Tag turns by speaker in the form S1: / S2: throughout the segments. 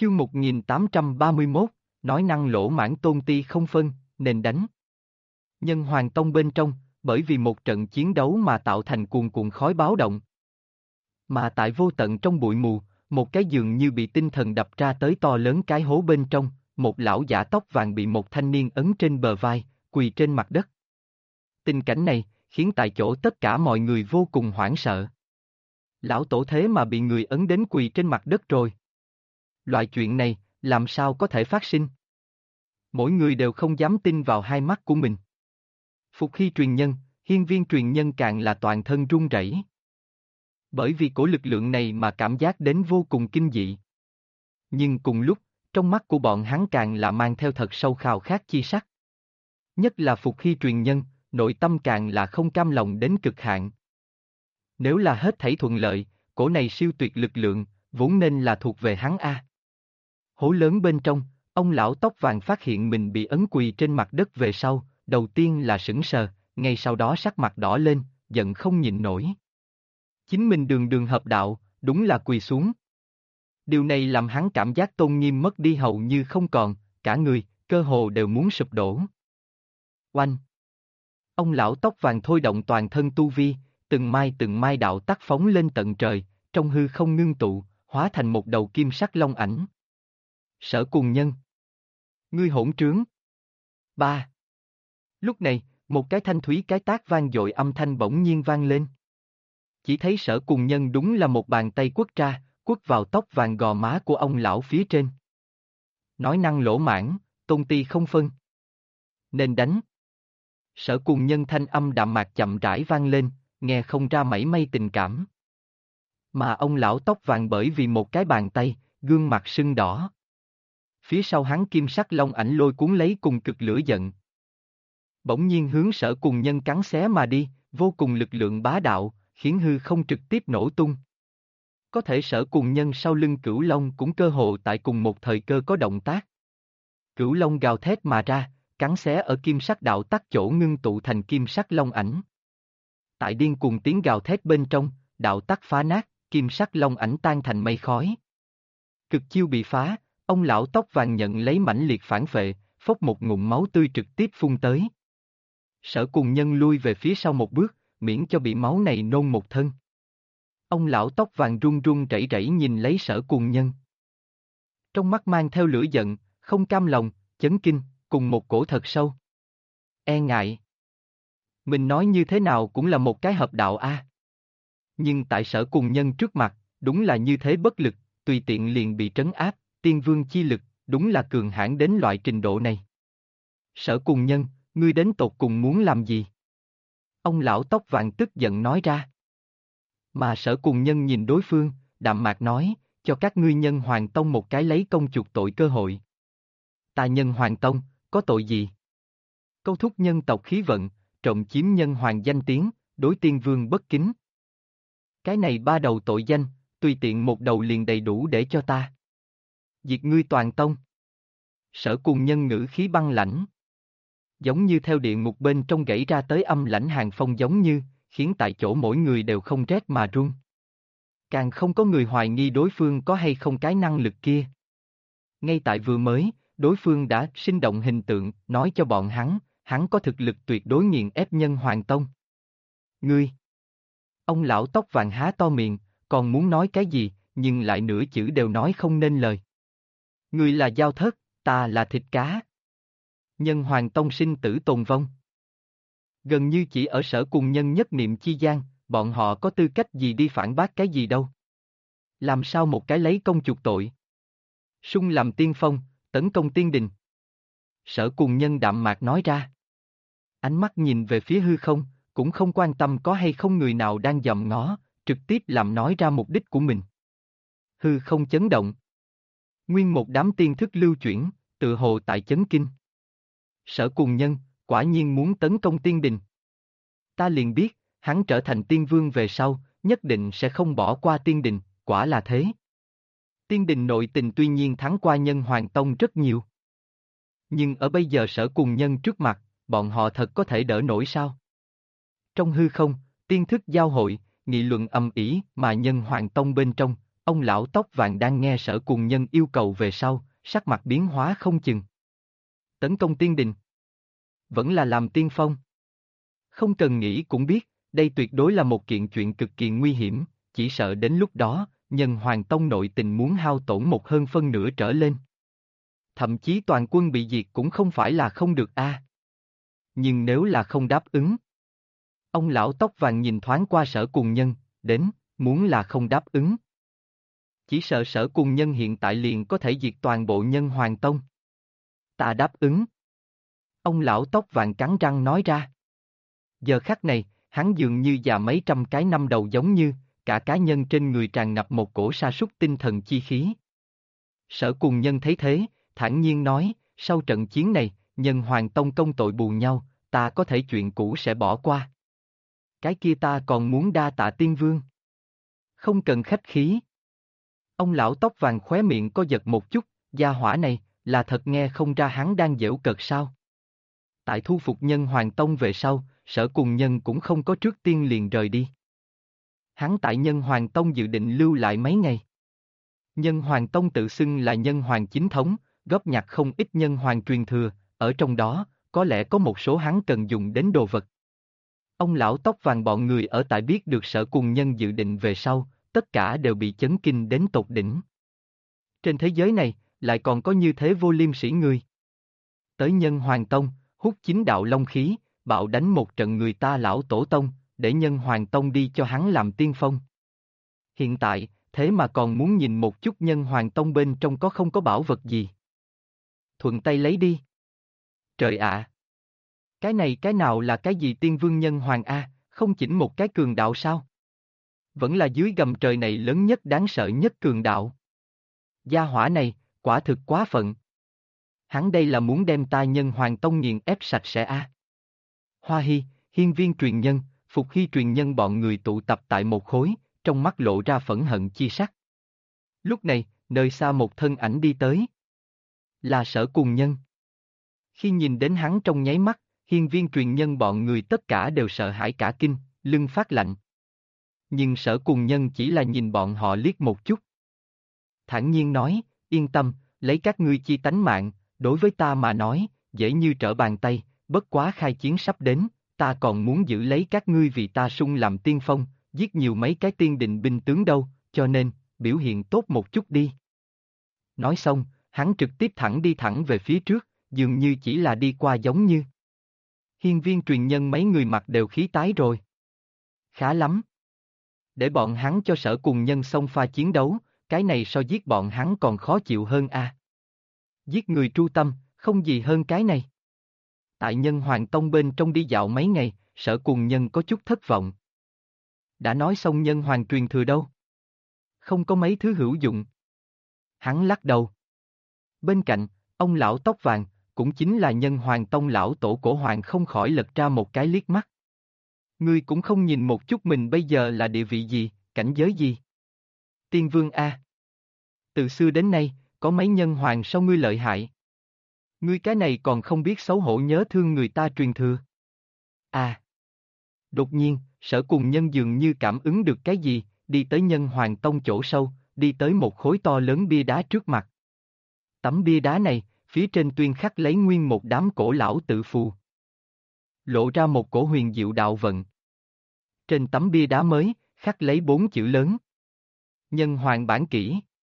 S1: Chương 1831, nói năng lỗ mãng tôn ti không phân, nên đánh. Nhân Hoàng Tông bên trong, bởi vì một trận chiến đấu mà tạo thành cuồn cuộn khói báo động. Mà tại vô tận trong bụi mù, một cái giường như bị tinh thần đập ra tới to lớn cái hố bên trong, một lão giả tóc vàng bị một thanh niên ấn trên bờ vai, quỳ trên mặt đất. Tình cảnh này, khiến tại chỗ tất cả mọi người vô cùng hoảng sợ. Lão tổ thế mà bị người ấn đến quỳ trên mặt đất rồi. Loại chuyện này, làm sao có thể phát sinh? Mỗi người đều không dám tin vào hai mắt của mình. Phục Hy truyền nhân, hiên viên truyền nhân càng là toàn thân run rẩy. Bởi vì cổ lực lượng này mà cảm giác đến vô cùng kinh dị. Nhưng cùng lúc, trong mắt của bọn hắn càng là mang theo thật sâu khao khát chi sắc. Nhất là Phục Hy truyền nhân, nội tâm càng là không cam lòng đến cực hạn. Nếu là hết thảy thuận lợi, cổ này siêu tuyệt lực lượng, vốn nên là thuộc về hắn a. Hố lớn bên trong, ông lão tóc vàng phát hiện mình bị ấn quỳ trên mặt đất về sau, đầu tiên là sững sờ, ngay sau đó sắc mặt đỏ lên, giận không nhịn nổi. Chính mình đường đường hợp đạo, đúng là quỳ xuống. Điều này làm hắn cảm giác tôn nghiêm mất đi hầu như không còn, cả người, cơ hồ đều muốn sụp đổ. Oanh! Ông lão tóc vàng thôi động toàn thân tu vi, từng mai đạo tắc phóng lên tận trời, trong hư không ngưng tụ, hóa thành một đầu kim sắc long ảnh. Sở Cùng Nhân. Ngươi hỗn trướng. 3. Lúc này, một cái thanh thúy cái tác vang dội âm thanh bỗng nhiên vang lên. Chỉ thấy Sở Cùng Nhân đúng là một bàn tay quất ra, quất vào tóc vàng gò má của ông lão phía trên. Nói năng lỗ mãng, tôn ti không phân. Nên đánh. Sở Cùng Nhân thanh âm đạm mạc chậm rãi vang lên, nghe không ra mảy may tình cảm. Mà ông lão tóc vàng bởi vì một cái bàn tay, gương mặt sưng đỏ. Phía sau hắn kim sắc long ảnh lôi cuốn lấy cùng cực lửa giận. Bỗng nhiên hướng Sở Cùng Nhân cắn xé mà đi, vô cùng lực lượng bá đạo, khiến hư không trực tiếp nổ tung. Có thể Sở Cùng Nhân sau lưng Cửu Long cũng cơ hồ tại cùng một thời cơ có động tác. Cửu Long gào thét mà ra, cắn xé ở kim sắc đạo tắc chỗ ngưng tụ thành kim sắc long ảnh. Tại điên cuồng tiếng gào thét bên trong, đạo tắc phá nát, kim sắc long ảnh tan thành mây khói. Cực chiêu bị phá, ông lão tóc vàng nhận lấy mãnh liệt phản phệ, phốc một ngụm máu tươi trực tiếp phun tới. Sở Cùng Nhân lui về phía sau một bước, miễn cho bị máu này nôn một thân. Ông lão tóc vàng run run rẩy rẩy nhìn lấy Sở Cùng Nhân. Trong mắt mang theo lửa giận, không cam lòng, chấn kinh, cùng một cổ thật sâu. E ngại. Mình nói như thế nào cũng là một cái hợp đạo a. Nhưng tại Sở Cùng Nhân trước mặt, đúng là như thế bất lực, tùy tiện liền bị trấn áp, tiên vương chi lực, đúng là cường hãn đến loại trình độ này. Sở Cùng Nhân, ngươi đến tột cùng muốn làm gì? Ông lão tóc vàng tức giận nói ra. Mà Sở Cùng Nhân nhìn đối phương, đạm mạc nói, cho các ngươi Nhân Hoàng Tông một cái lấy công chuộc tội cơ hội. Ta Nhân Hoàng Tông, có tội gì? Câu thúc nhân tộc khí vận, trộm chiếm Nhân Hoàng danh tiếng, đối tiên vương bất kính. Cái này ba đầu tội danh, tùy tiện một đầu liền đầy đủ để cho ta diệt ngươi toàn tông. Sở Cùng Nhân ngữ khí băng lãnh. Giống như theo địa ngục bên trong gãy ra tới âm lãnh hàng phong giống như, khiến tại chỗ mỗi người đều không rét mà run. Càng không có người hoài nghi đối phương có hay không cái năng lực kia. Ngay tại vừa mới, đối phương đã sinh động hình tượng, nói cho bọn hắn có thực lực tuyệt đối nghiền ép Nhân Hoàng Tông. Ngươi! Ông lão tóc vàng há to miệng, còn muốn nói cái gì, nhưng lại nửa chữ đều nói không nên lời. Ngươi là dao thớt, ta là thịt cá. Nhân Hoàng Tông sinh tử tồn vong. Gần như chỉ ở Sở Cùng Nhân nhất niệm chi gian, bọn họ có tư cách gì đi phản bác cái gì đâu. Làm sao một cái lấy công chuộc tội? Sung làm tiên phong, tấn công tiên đình. Sở Cùng Nhân đạm mạc nói ra. Ánh mắt nhìn về phía hư không, cũng không quan tâm có hay không người nào đang dòm ngó, trực tiếp làm nói ra mục đích của mình. Hư không chấn động. Nguyên một đám tiên thức lưu chuyển, tự hồ tại chấn kinh. Sở Cùng Nhân, quả nhiên muốn tấn công tiên đình. Ta liền biết, hắn trở thành tiên vương về sau, nhất định sẽ không bỏ qua tiên đình, quả là thế. Tiên đình nội tình tuy nhiên thắng qua Nhân Hoàng Tông rất nhiều. Nhưng ở bây giờ Sở Cùng Nhân trước mặt, bọn họ thật có thể đỡ nổi sao? Trong hư không, tiên thức giao hội, nghị luận ầm ĩ mà Nhân Hoàng Tông bên trong, Ông lão tóc vàng đang nghe Sở Cùng Nhân yêu cầu về sau, sắc mặt biến hóa không chừng. Tấn công tiên đình. Vẫn là làm tiên phong. Không cần nghĩ cũng biết, đây tuyệt đối là một kiện chuyện cực kỳ nguy hiểm, chỉ sợ đến lúc đó, Nhân Hoàng Tông nội tình muốn hao tổn một hơn phân nửa trở lên. Thậm chí toàn quân bị diệt cũng không phải là không được a. Nhưng nếu là không đáp ứng. Ông lão tóc vàng nhìn thoáng qua Sở Cùng Nhân, đến, muốn là không đáp ứng. Chỉ sợ Sở Cùng Nhân hiện tại liền có thể diệt toàn bộ Nhân Hoàng Tông. Ta đáp ứng. Ông lão tóc vàng cắn răng nói ra. Giờ khắc này, hắn dường như già mấy trăm cái năm đầu giống như, cả cá nhân trên người tràn ngập một cổ sa sút tinh thần chi khí. Sở Cùng Nhân thấy thế, thản nhiên nói, sau trận chiến này, Nhân Hoàng Tông công tội bù nhau, ta có thể chuyện cũ sẽ bỏ qua. Cái kia ta còn muốn đa tạ tiên vương. Không cần khách khí. Ông lão tóc vàng khóe miệng có giật một chút, gia hỏa này, là thật nghe không ra hắn đang giễu cợt sao. Tại thu phục Nhân Hoàng Tông về sau, Sở Cùng Nhân cũng không có trước tiên liền rời đi. Hắn tại Nhân Hoàng Tông dự định lưu lại mấy ngày. Nhân Hoàng Tông tự xưng là Nhân Hoàng chính thống, góp nhặt không ít Nhân Hoàng truyền thừa, ở trong đó, có lẽ có một số hắn cần dùng đến đồ vật. Ông lão tóc vàng bọn người ở tại biết được Sở Cùng Nhân dự định về sau, tất cả đều bị chấn kinh đến tột đỉnh. Trên thế giới này, lại còn có như thế vô liêm sỉ người. Tới Nhân Hoàng Tông, hút chính đạo long khí, bạo đánh một trận người ta lão tổ tông, để Nhân Hoàng Tông đi cho hắn làm tiên phong. Hiện tại, thế mà còn muốn nhìn một chút Nhân Hoàng Tông bên trong có không có bảo vật gì. Thuận tay lấy đi. Trời ạ! Cái nào là cái gì tiên vương Nhân Hoàng A, không chỉnh một cái cường đạo sao? Vẫn là dưới gầm trời này lớn nhất đáng sợ nhất cường đạo. Gia hỏa này, quả thực quá phận. Hắn đây là muốn đem ta Nhân Hoàng Tông nghiền ép sạch sẽ A. Hoa Hy, Hiên Viên truyền nhân, Phục Hy truyền nhân bọn người tụ tập tại một khối, trong mắt lộ ra phẫn hận chi sắc. Lúc này, nơi xa một thân ảnh đi tới. Là Sở Cùng Nhân. Khi nhìn đến hắn trong nháy mắt, Hiên Viên truyền nhân bọn người tất cả đều sợ hãi cả kinh, lưng phát lạnh. Nhưng Sở Cùng Nhân chỉ là nhìn bọn họ liếc một chút. Thản nhiên nói, yên tâm, lấy các ngươi chi tánh mạng, đối với ta mà nói, dễ như trở bàn tay, bất quá khai chiến sắp đến, ta còn muốn giữ lấy các ngươi vì ta sung làm tiên phong, giết nhiều mấy cái tiên định binh tướng đâu, cho nên, biểu hiện tốt một chút đi. Nói xong, hắn trực tiếp đi thẳng về phía trước, dường như chỉ là đi qua giống như. Hiên Viên truyền nhân mấy người mặt đều khí tái rồi. Khá lắm. Để bọn hắn cho Sở Cùng Nhân xông pha chiến đấu, cái này so giết bọn hắn còn khó chịu hơn a. Giết người tru tâm, không gì hơn cái này. Tại Nhân Hoàng Tông bên trong đi dạo mấy ngày, Sở Cùng Nhân có chút thất vọng. Đã nói xong Nhân Hoàng truyền thừa đâu? Không có mấy thứ hữu dụng. Hắn lắc đầu. Bên cạnh, ông lão tóc vàng, cũng chính là Nhân Hoàng Tông lão tổ Cổ Hoàng không khỏi lật ra một cái liếc mắt. Ngươi cũng không nhìn một chút mình bây giờ là địa vị gì, cảnh giới gì? Tiên Vương A. Từ xưa đến nay, có mấy nhân hoàng sao ngươi lợi hại? Ngươi cái này còn không biết xấu hổ nhớ thương người ta truyền thừa. À. Đột nhiên, Sở Cùng Nhân dường như cảm ứng được cái gì, đi tới Nhân Hoàng Tông chỗ sâu, đi tới một khối to lớn bia đá trước mặt. Tấm bia đá này, phía trên tuyên khắc lấy nguyên một đám cổ lão tự phù. Lộ ra một cổ huyền diệu đạo vận. Trên tấm bia đá mới, khắc lấy 4 chữ lớn. Nhân Hoàng bản kỷ.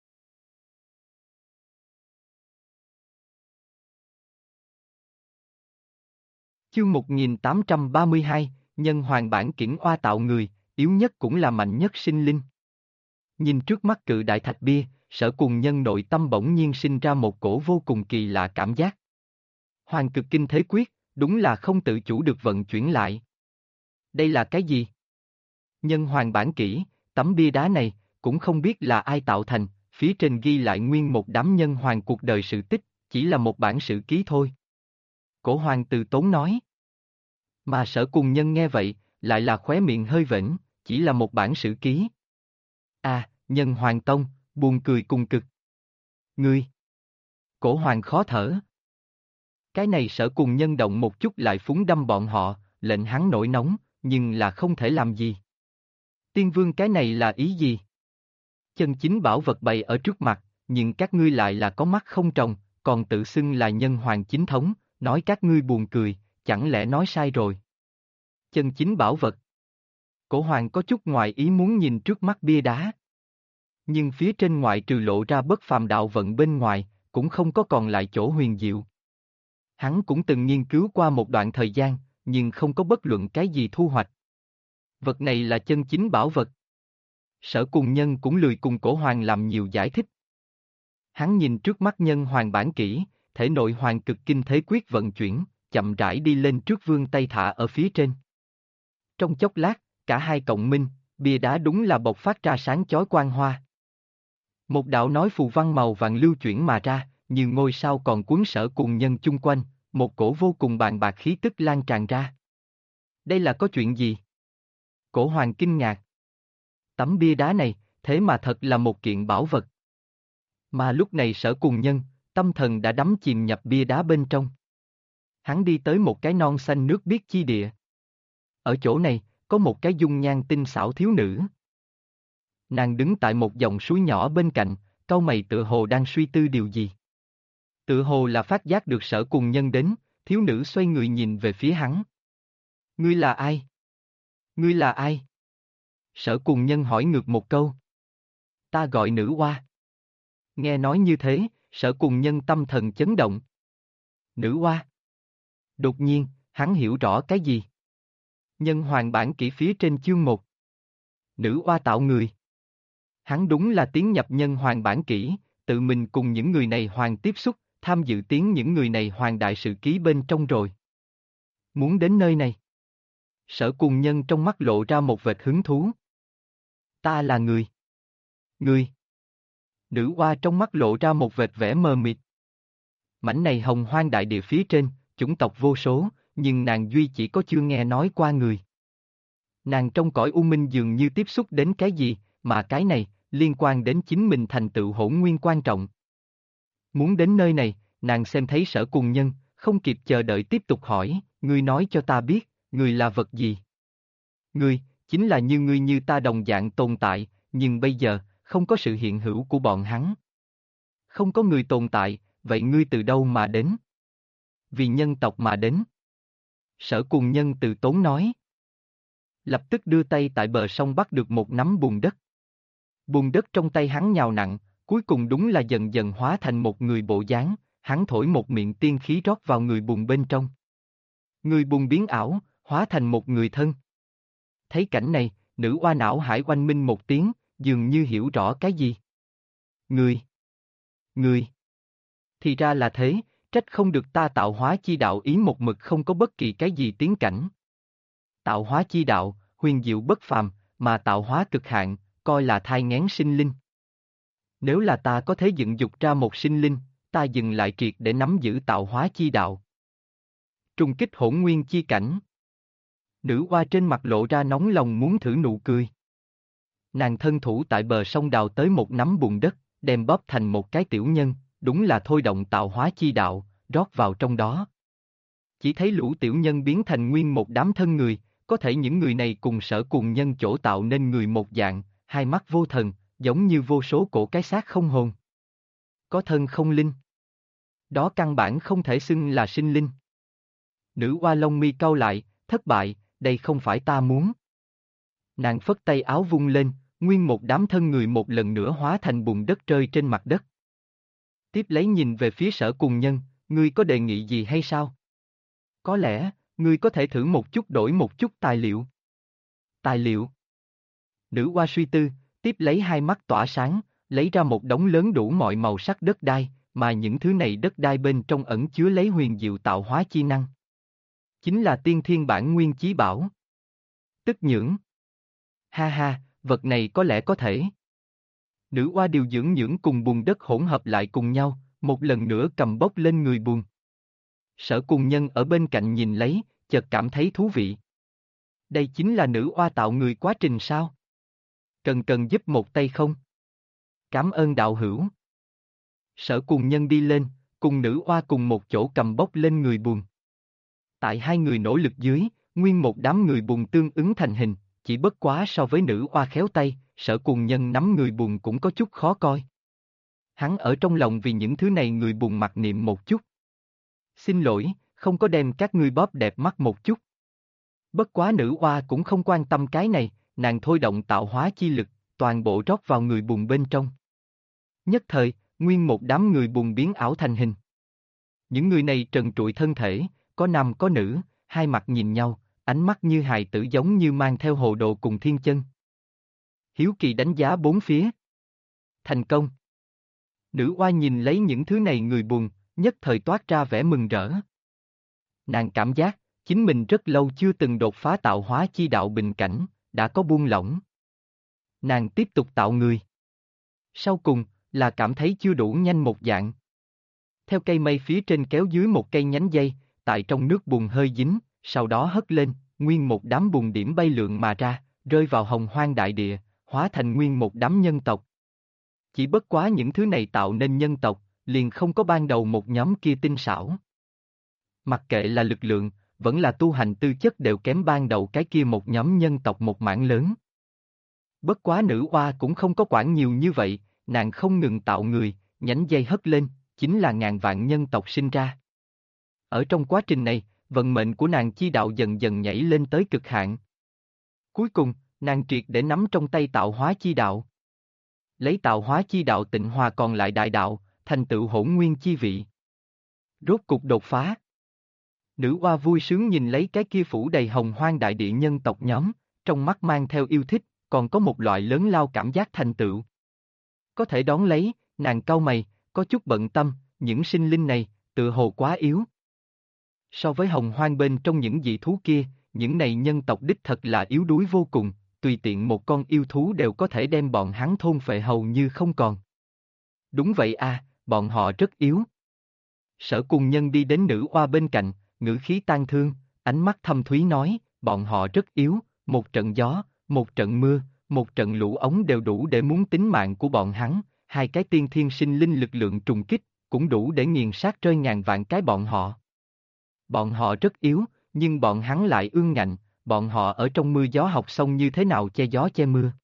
S1: Chương 1832, Nhân Hoàng bản kiển oa tạo người, yếu nhất cũng là mạnh nhất sinh linh. Nhìn trước mắt cự đại thạch bia, Sở Cùng Nhân nội tâm bỗng nhiên sinh ra một cổ vô cùng kỳ lạ cảm giác. Hoàng cực kinh thế quyết, đúng là không tự chủ được vận chuyển lại. Đây là cái gì? Nhân Hoàng bản kỷ, tấm bia đá này, cũng không biết là ai tạo thành, phía trên ghi lại nguyên một đám nhân hoàng cuộc đời sự tích, chỉ là một bản sử ký thôi. Cổ Hoàng từ tốn nói. Mà Sở Cùng Nhân nghe vậy, lại là khóe miệng hơi vểnh, chỉ là một bản sử ký. À, Nhân Hoàng Tông, buồn cười cùng cực. Ngươi! Cổ Hoàng khó thở. Cái này Sở Cùng Nhân động một chút lại phúng đâm bọn họ, lệnh hắn nổi nóng, nhưng là không thể làm gì. Tiên Vương cái này là ý gì? Chân chính bảo vật bày ở trước mặt, nhưng các ngươi lại là có mắt không tròng, còn tự xưng là nhân hoàng chính thống, nói các ngươi buồn cười, chẳng lẽ nói sai rồi. Chân chính bảo vật. Cổ hoàng có chút ngoài ý muốn nhìn trước mắt bia đá. Nhưng phía trên ngoại trừ lộ ra bất phàm đạo vận bên ngoài, cũng không có còn lại chỗ huyền diệu. Hắn cũng từng nghiên cứu qua một đoạn thời gian, nhưng không có bất luận cái gì thu hoạch. Vật này là chân chính bảo vật. Sở Cùng Nhân cũng lười cùng cổ hoàng làm nhiều giải thích. Hắn nhìn trước mắt nhân hoàng bản kỹ, thể nội hoàng cực kinh thế quyết vận chuyển, chậm rãi đi lên trước vương tay thả ở phía trên. Trong chốc lát, cả hai cộng minh, bia đá đúng là bộc phát ra sáng chói quang hoa. Một đạo nói phù văn màu vàng lưu chuyển mà ra, như ngôi sao còn cuốn Sở Cùng Nhân chung quanh, một cổ vô cùng bàn bạc khí tức lan tràn ra. Đây là có chuyện gì? Cổ hoàng kinh ngạc. Tấm bia đá này, thế mà thật là một kiện bảo vật. Mà lúc này Sở Cùng Nhân, tâm thần đã đắm chìm nhập bia đá bên trong. Hắn đi tới một cái non xanh nước biếc chi địa. Ở chỗ này, có một cái dung nhan tinh xảo thiếu nữ. Nàng đứng tại một dòng suối nhỏ bên cạnh, cau mày tựa hồ đang suy tư điều gì. Tựa hồ là phát giác được Sở Cùng Nhân đến, thiếu nữ xoay người nhìn về phía hắn. Ngươi là ai? Ngươi là ai? Sở Cùng Nhân hỏi ngược một câu. Ta gọi nữ oa. Nghe nói như thế, Sở Cùng Nhân tâm thần chấn động. Nữ oa. Đột nhiên, hắn hiểu rõ cái gì. Nhân hoàng bản kỹ phía trên chương 1. Nữ oa tạo người. Hắn đúng là tiến nhập nhân hoàng bản kỹ, tự mình cùng những người này hoàng tiếp xúc, tham dự tiến những người này hoàng đại sự ký bên trong rồi. Muốn đến nơi này. Sở Cùng Nhân trong mắt lộ ra một vệt hứng thú. Ta là người. Người. Nữ oa trong mắt lộ ra một vệt vẻ mờ mịt. Mảnh này hồng hoang đại địa phía trên, chủng tộc vô số, nhưng nàng duy chỉ có chưa nghe nói qua người. Nàng trong cõi u minh dường như tiếp xúc đến cái gì, mà cái này, liên quan đến chính mình thành tựu hỗn nguyên quan trọng. Muốn đến nơi này, nàng xem thấy Sở Cùng Nhân, không kịp chờ đợi tiếp tục hỏi, ngươi nói cho ta biết, ngươi là vật gì? Ngươi, chính là như ngươi như ta đồng dạng tồn tại, nhưng bây giờ, không có sự hiện hữu của bọn hắn. Không có người tồn tại, vậy ngươi từ đâu mà đến? Vì nhân tộc mà đến. Sở Cùng Nhân từ tốn nói. Lập tức đưa tay tại bờ sông bắt được một nắm bùn đất. Bùn đất trong tay hắn nhào nặng, cuối cùng đúng là dần dần hóa thành một người bộ dáng, hắn thổi một miệng tiên khí rót vào người bùn bên trong. Người bùn biến ảo, hóa thành một người thân. Thấy cảnh này, nữ oa não hải oanh minh một tiếng, dường như hiểu rõ cái gì. Người. Thì ra là thế, trách không được ta tạo hóa chi đạo ý một mực không có bất kỳ cái gì tiến cảnh. Tạo hóa chi đạo, huyền diệu bất phàm, mà tạo hóa cực hạn, coi là thai nghén sinh linh. Nếu là ta có thể dựng dục ra một sinh linh, ta dừng lại triệt để nắm giữ tạo hóa chi đạo. Trung kích hỗn nguyên chi cảnh. Nữ oa trên mặt lộ ra nóng lòng muốn thử nụ cười. Nàng thân thủ tại bờ sông đào tới một nắm bùn đất, đem bóp thành một cái tiểu nhân, đúng là thôi động tạo hóa chi đạo, rót vào trong đó. Chỉ thấy lũ tiểu nhân biến thành nguyên một đám thân người, có thể những người này cùng Sở Cùng Nhân chỗ tạo nên người một dạng, hai mắt vô thần, giống như vô số cổ cái xác không hồn. Có thân không linh. Đó căn bản không thể xưng là sinh linh. Nữ oa lông mi cau lại, thất bại, đây không phải ta muốn. Nàng phất tay áo vung lên, nguyên một đám thân người một lần nữa hóa thành bùn đất rơi trên mặt đất. Tiếp lấy nhìn về phía Sở Cùng Nhân, ngươi có đề nghị gì hay sao? Có lẽ, ngươi có thể thử một chút đổi một chút tài liệu. Tài liệu? Nữ oa suy tư, tiếp lấy hai mắt tỏa sáng, lấy ra một đống lớn đủ mọi màu sắc đất đai, mà những thứ này đất đai bên trong ẩn chứa lấy huyền diệu tạo hóa chi năng. Chính là tiên thiên bản nguyên chí bảo. Tức nhưỡng. Ha ha, vật này có lẽ có thể. Nữ oa điều dưỡng nhưỡng cùng bùn đất hỗn hợp lại cùng nhau, một lần nữa cầm bốc lên người bùn. Sở Cùng Nhân ở bên cạnh nhìn lấy, chợt cảm thấy thú vị. Đây chính là nữ oa tạo người quá trình sao? Cần giúp một tay không? Cảm ơn đạo hữu. Sở Cùng Nhân đi lên, cùng nữ oa cùng một chỗ cầm bốc lên người bùn. Tại hai người nỗ lực dưới, nguyên một đám người bùn tương ứng thành hình, chỉ bất quá so với nữ oa khéo tay, Sở Cùng Nhân nắm người bùn cũng có chút khó coi. Hắn ở trong lòng vì những thứ này người bùn mặc niệm một chút. Xin lỗi, không có đem các ngươi bóp đẹp mắt một chút. Bất quá nữ oa cũng không quan tâm cái này, nàng thôi động tạo hóa chi lực, toàn bộ rót vào người bùn bên trong. Nhất thời, nguyên một đám người bùn biến ảo thành hình. Những người này trần trụi thân thể, có nam có nữ, hai mặt nhìn nhau, ánh mắt như hài tử giống như mang theo hồ đồ cùng thiên chân. Hiếu Kỳ đánh giá bốn phía. Thành công. Nữ oa nhìn lấy những thứ này người buồn, nhất thời toát ra vẻ mừng rỡ. Nàng cảm giác, chính mình rất lâu chưa từng đột phá tạo hóa chi đạo bình cảnh, đã có buông lỏng. Nàng tiếp tục tạo người. Sau cùng, là cảm thấy chưa đủ nhanh một dạng. Theo cây mây phía trên kéo dưới một cây nhánh dây, tại trong nước bùn hơi dính, sau đó hất lên, nguyên một đám bùn điểm bay lượn mà ra, rơi vào hồng hoang đại địa, hóa thành nguyên một đám nhân tộc. Chỉ bất quá những thứ này tạo nên nhân tộc, liền không có ban đầu một nhóm kia tinh xảo. Mặc kệ là lực lượng, vẫn là tu hành tư chất đều kém ban đầu cái kia một nhóm nhân tộc một mảng lớn. Bất quá nữ oa cũng không có quản nhiều như vậy, nàng không ngừng tạo người, nhánh dây hất lên, chính là ngàn vạn nhân tộc sinh ra. Ở trong quá trình này, vận mệnh của nàng chi đạo dần dần nhảy lên tới cực hạn. Cuối cùng, nàng triệt để nắm trong tay tạo hóa chi đạo. Lấy tạo hóa chi đạo tịnh hòa còn lại đại đạo, thành tựu hỗn nguyên chi vị. Rốt cục đột phá. Nữ oa vui sướng nhìn lấy cái kia phủ đầy hồng hoang đại địa nhân tộc nhóm, trong mắt mang theo yêu thích, còn có một loại lớn lao cảm giác thành tựu. Có thể đón lấy, nàng cau mày, có chút bận tâm, những sinh linh này, tựa hồ quá yếu. So với hồng hoang bên trong những dị thú kia, những này nhân tộc đích thật là yếu đuối vô cùng, tùy tiện một con yêu thú đều có thể đem bọn hắn thôn phệ hầu như không còn. Đúng vậy à, bọn họ rất yếu. Sở Cùng Nhân đi đến nữ oa bên cạnh, ngữ khí tang thương, ánh mắt thâm thúy nói, bọn họ rất yếu, một trận gió, một trận mưa, một trận lũ ống đều đủ để muốn tính mạng của bọn hắn, hai cái tiên thiên sinh linh lực lượng trùng kích, cũng đủ để nghiền sát rơi ngàn vạn cái bọn họ. Bọn họ rất yếu, nhưng bọn hắn lại ương ngạnh, bọn họ ở trong mưa gió học xong như thế nào che gió che mưa.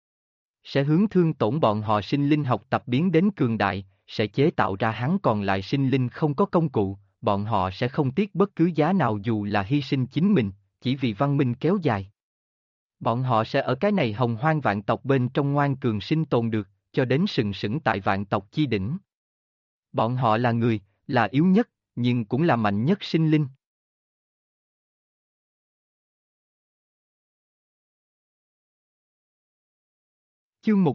S1: Sẽ hướng thương tổn bọn họ sinh linh học tập biến đến cường đại, sẽ chế tạo ra hắn còn lại sinh linh không có công cụ, bọn họ sẽ không tiếc bất cứ giá nào dù là hy sinh chính mình, chỉ vì văn minh kéo dài. Bọn họ sẽ ở cái này hồng hoang vạn tộc bên trong ngoan cường sinh tồn được, cho đến sừng sững tại vạn tộc chi đỉnh. Bọn họ là người, là yếu nhất, nhưng cũng là mạnh nhất sinh linh. Chương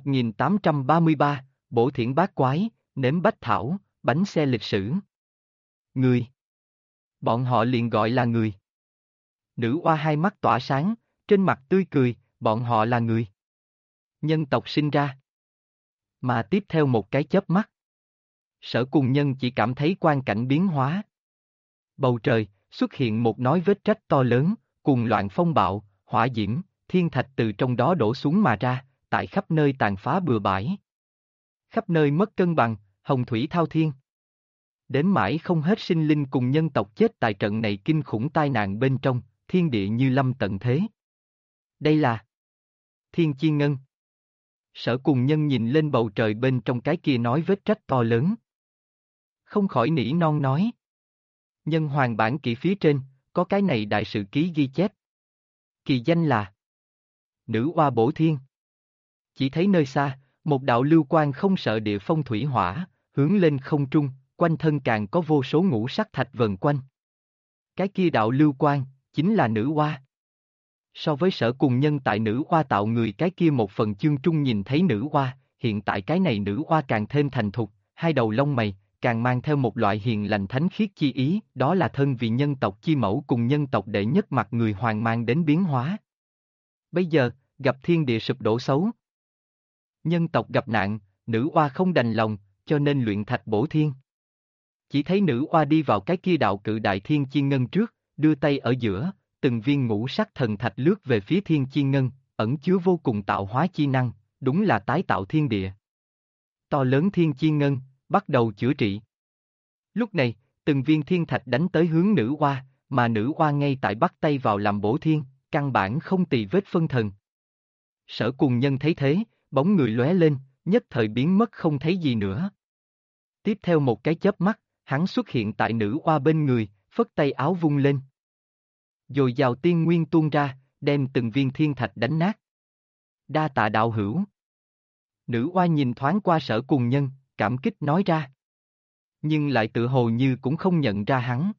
S1: 1833, Bổ Thiển Bát Quái, Nếm Bách Thảo, Bánh xe lịch sử. Người. Bọn họ liền gọi là người. Nữ oa hai mắt tỏa sáng, trên mặt tươi cười, bọn họ là người. Nhân tộc sinh ra. Mà tiếp theo một cái chớp mắt. Sở Cùng Nhân chỉ cảm thấy quang cảnh biến hóa. Bầu trời, xuất hiện một nói vết rách to lớn, cuồng loạn phong bạo, hỏa diễm, thiên thạch từ trong đó đổ xuống mà ra, tại khắp nơi tàn phá bừa bãi. Khắp nơi mất cân bằng, hồng thủy thao thiên. Đến mãi không hết sinh linh cùng nhân tộc chết tại trận này kinh khủng tai nạn bên trong, thiên địa như lâm tận thế. Đây là Thiên Chi Ngân. Sở Cùng Nhân nhìn lên bầu trời bên trong cái kia nói vết rách to lớn. Không khỏi nỉ non nói. Nhân hoàng bản kỷ phía trên, có cái này đại sự ký ghi chép. Kỳ danh là Nữ oa Bổ Thiên. Chỉ thấy nơi xa, một đạo lưu quang không sợ địa phong thủy hỏa, hướng lên không trung, quanh thân càng có vô số ngũ sắc thạch vần quanh. Cái kia đạo lưu quang, chính là nữ oa. So với Sở Cùng Nhân tại nữ oa tạo người cái kia một phần chương trung nhìn thấy nữ oa, hiện tại cái này nữ oa càng thêm thành thục, hai đầu lông mày, càng mang theo một loại hiền lành thánh khiết chi ý, đó là thân vì nhân tộc chi mẫu cùng nhân tộc đệ nhất mặt người hoàng mang đến biến hóa. Bây giờ, gặp thiên địa sụp đổ xấu. Nhân tộc gặp nạn, nữ oa không đành lòng, cho nên luyện thạch bổ thiên. Chỉ thấy nữ oa đi vào cái kia đạo cự đại thiên chi ngân trước, đưa tay ở giữa, từng viên ngũ sắc thần thạch lướt về phía thiên chi ngân, ẩn chứa vô cùng tạo hóa chi năng, đúng là tái tạo thiên địa. To lớn thiên chi ngân, bắt đầu chữa trị. Lúc này, từng viên thiên thạch đánh tới hướng nữ oa, mà nữ oa ngay tại bắt tay vào làm bổ thiên, căn bản không tì vết phân thần, Sở Cùng Nhân thấy thế, bóng người lóe lên, nhất thời biến mất không thấy gì nữa. Tiếp theo một cái chớp mắt, hắn xuất hiện tại nữ oa bên người, phất tay áo vung lên. Dồi dào tiên nguyên tuôn ra, đem từng viên thiên thạch đánh nát. Đa tạ đạo hữu. Nữ oa nhìn thoáng qua Sở Cùng Nhân, cảm kích nói ra. Nhưng lại tự hồ như cũng không nhận ra hắn.